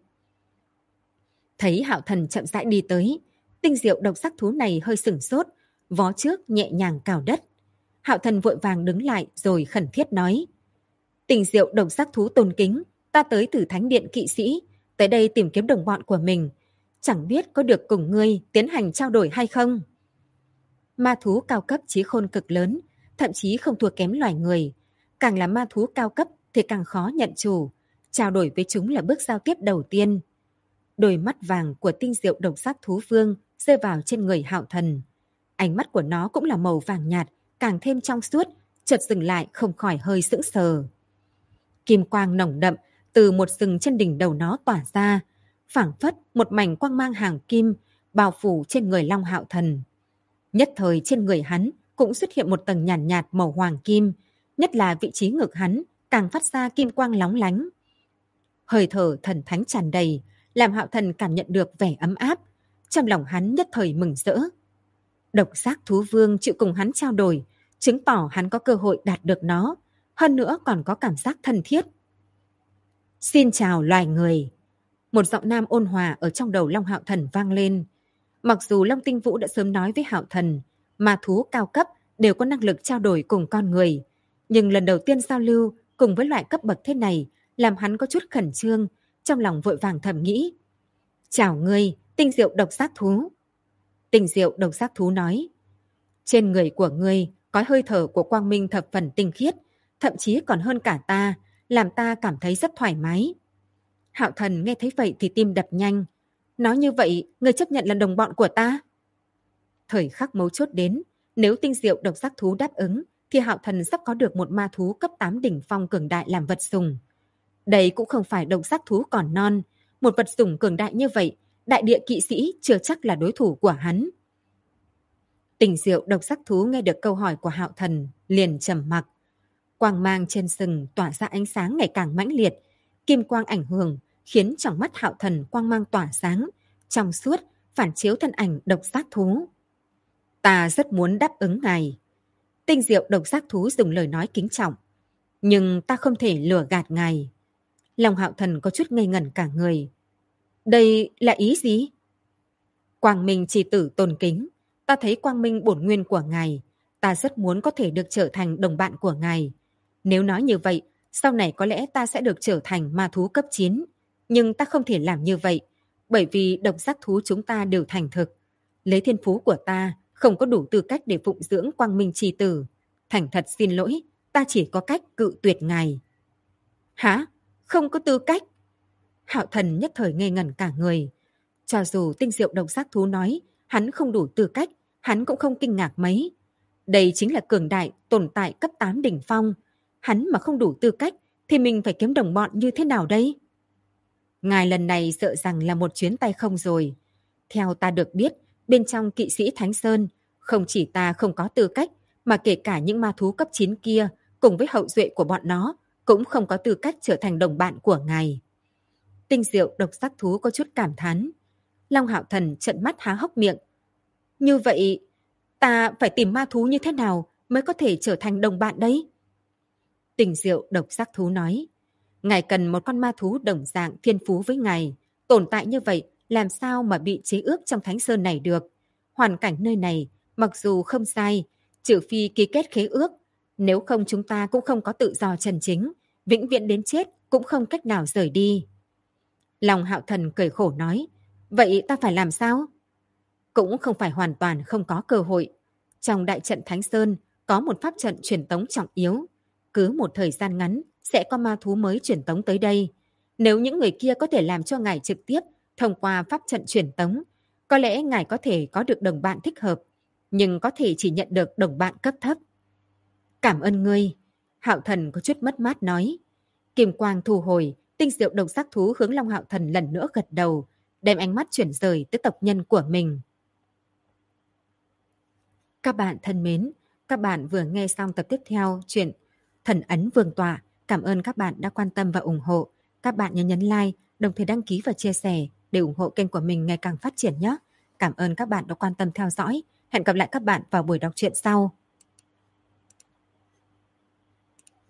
Thấy Hạo Thần chậm rãi đi tới, tinh diệu độc giác thú này hơi sửng sốt, vó trước nhẹ nhàng cào đất. Hạo Thần vội vàng đứng lại rồi khẩn thiết nói: Tinh diệu độc giác thú tôn kính, ta tới từ Thánh Điện Kỵ Sĩ, tới đây tìm kiếm đồng bọn của mình. Chẳng biết có được cùng ngươi tiến hành trao đổi hay không? Ma thú cao cấp trí khôn cực lớn, thậm chí không thua kém loài người. Càng là ma thú cao cấp thì càng khó nhận chủ. Trao đổi với chúng là bước giao tiếp đầu tiên. Đôi mắt vàng của tinh diệu độc giác thú vương rơi vào trên người Hạo Thần. Ánh mắt của nó cũng là màu vàng nhạt, càng thêm trong suốt, chợt dừng lại không khỏi hơi sững sờ. Kim quang nồng đậm từ một sừng trên đỉnh đầu nó tỏa ra, phảng phất một mảnh quang mang hàng kim bao phủ trên người Long Hạo Thần. Nhất thời trên người hắn cũng xuất hiện một tầng nhàn nhạt màu hoàng kim, nhất là vị trí ngực hắn càng phát ra kim quang lóng lánh. Hơi thở thần thánh tràn đầy, làm Hạo Thần cảm nhận được vẻ ấm áp, trong lòng hắn nhất thời mừng rỡ. Độc giác thú vương chịu cùng hắn trao đổi, chứng tỏ hắn có cơ hội đạt được nó, hơn nữa còn có cảm giác thân thiết. Xin chào loài người. Một giọng nam ôn hòa ở trong đầu Long Hạo Thần vang lên. Mặc dù Long Tinh Vũ đã sớm nói với Hạo Thần, ma thú cao cấp đều có năng lực trao đổi cùng con người, nhưng lần đầu tiên giao lưu cùng với loại cấp bậc thế này làm hắn có chút khẩn trương, trong lòng vội vàng thầm nghĩ. Chào ngươi, tinh diệu độc giác thú. Tinh diệu độc giác thú nói, trên người của ngươi có hơi thở của quang minh thập phần tinh khiết, thậm chí còn hơn cả ta, làm ta cảm thấy rất thoải mái. Hạo Thần nghe thấy vậy thì tim đập nhanh. Nói như vậy, ngươi chấp nhận là đồng bọn của ta? Thời khắc mấu chốt đến, nếu tinh diệu độc giác thú đáp ứng, thì Hạo Thần sắp có được một ma thú cấp 8 đỉnh phong cường đại làm vật sủng. Đây cũng không phải độc giác thú còn non, một vật sủng cường đại như vậy, đại địa kỵ sĩ chưa chắc là đối thủ của hắn. Tinh diệu độc giác thú nghe được câu hỏi của Hạo Thần, liền trầm mặc. Quang mang trên sừng tỏa ra ánh sáng ngày càng mãnh liệt, kim quang ảnh hưởng khiến trong mắt Hạo Thần quang mang tỏa sáng, trong suốt phản chiếu thân ảnh độc giác thú. Ta rất muốn đáp ứng ngài. Tinh diệu độc giác thú dùng lời nói kính trọng. Nhưng ta không thể lừa gạt ngài. Lòng Hạo Thần có chút ngây ngẩn cả người. Đây là ý gì? Quang Minh chi tử tôn kính. Ta thấy quang minh bổn nguyên của ngài. Ta rất muốn có thể được trở thành đồng bạn của ngài. Nếu nói như vậy, sau này có lẽ ta sẽ được trở thành ma thú cấp 9. Nhưng ta không thể làm như vậy, bởi vì độc giác thú chúng ta đều thành thực. Lấy thiên phú của ta, không có đủ tư cách để phụng dưỡng quang minh chi tử. Thành thật xin lỗi, ta chỉ có cách cự tuyệt ngài. Hả? Không có tư cách? Hạo Thần nhất thời ngây ngẩn cả người. Cho dù tinh diệu độc giác thú nói hắn không đủ tư cách, hắn cũng không kinh ngạc mấy. Đây chính là cường đại tồn tại cấp 8 đỉnh phong. Hắn mà không đủ tư cách thì mình phải kiếm đồng bọn như thế nào đây? Ngài lần này sợ rằng là một chuyến tay không rồi. Theo ta được biết, bên trong kỵ sĩ Thánh Sơn, không chỉ ta không có tư cách, mà kể cả những ma thú cấp 9 kia, cùng với hậu duệ của bọn nó, cũng không có tư cách trở thành đồng bạn của ngài. Tinh diệu độc giác thú có chút cảm thán. Long Hạo Thần trợn mắt há hốc miệng. Như vậy, ta phải tìm ma thú như thế nào mới có thể trở thành đồng bạn đấy? Tinh diệu độc giác thú nói, ngài cần một con ma thú đồng dạng thiên phú với ngài. Tồn tại như vậy, làm sao mà bị chế ước trong Thánh Sơn này được? Hoàn cảnh nơi này, mặc dù không sai, trừ phi ký kết khế ước, nếu không chúng ta cũng không có tự do chân chính, vĩnh viễn đến chết cũng không cách nào rời đi. Lòng Hạo Thần cười khổ nói, vậy ta phải làm sao? Cũng không phải hoàn toàn không có cơ hội. Trong đại trận Thánh Sơn có một pháp trận truyền tống trọng yếu. Cứ một thời gian ngắn sẽ có ma thú mới truyền tống tới đây. Nếu những người kia có thể làm cho ngài trực tiếp thông qua pháp trận truyền tống, có lẽ ngài có thể có được đồng bạn thích hợp, nhưng có thể chỉ nhận được đồng bạn cấp thấp. Cảm ơn ngươi. Hạo Thần có chút mất mát nói. Kim quang thu hồi, tinh diệu độc giác thú hướng Long Hạo Thần lần nữa gật đầu, đem ánh mắt chuyển rời tới tộc nhân của mình. Các bạn thân mến, các bạn vừa nghe xong tập tiếp theo chuyện Thần Ấn Vương Tọa. Cảm ơn các bạn đã quan tâm và ủng hộ. Các bạn nhớ nhấn like, đồng thời đăng ký và chia sẻ để ủng hộ kênh của mình ngày càng phát triển nhé. Cảm ơn các bạn đã quan tâm theo dõi. Hẹn gặp lại các bạn vào buổi đọc truyện sau.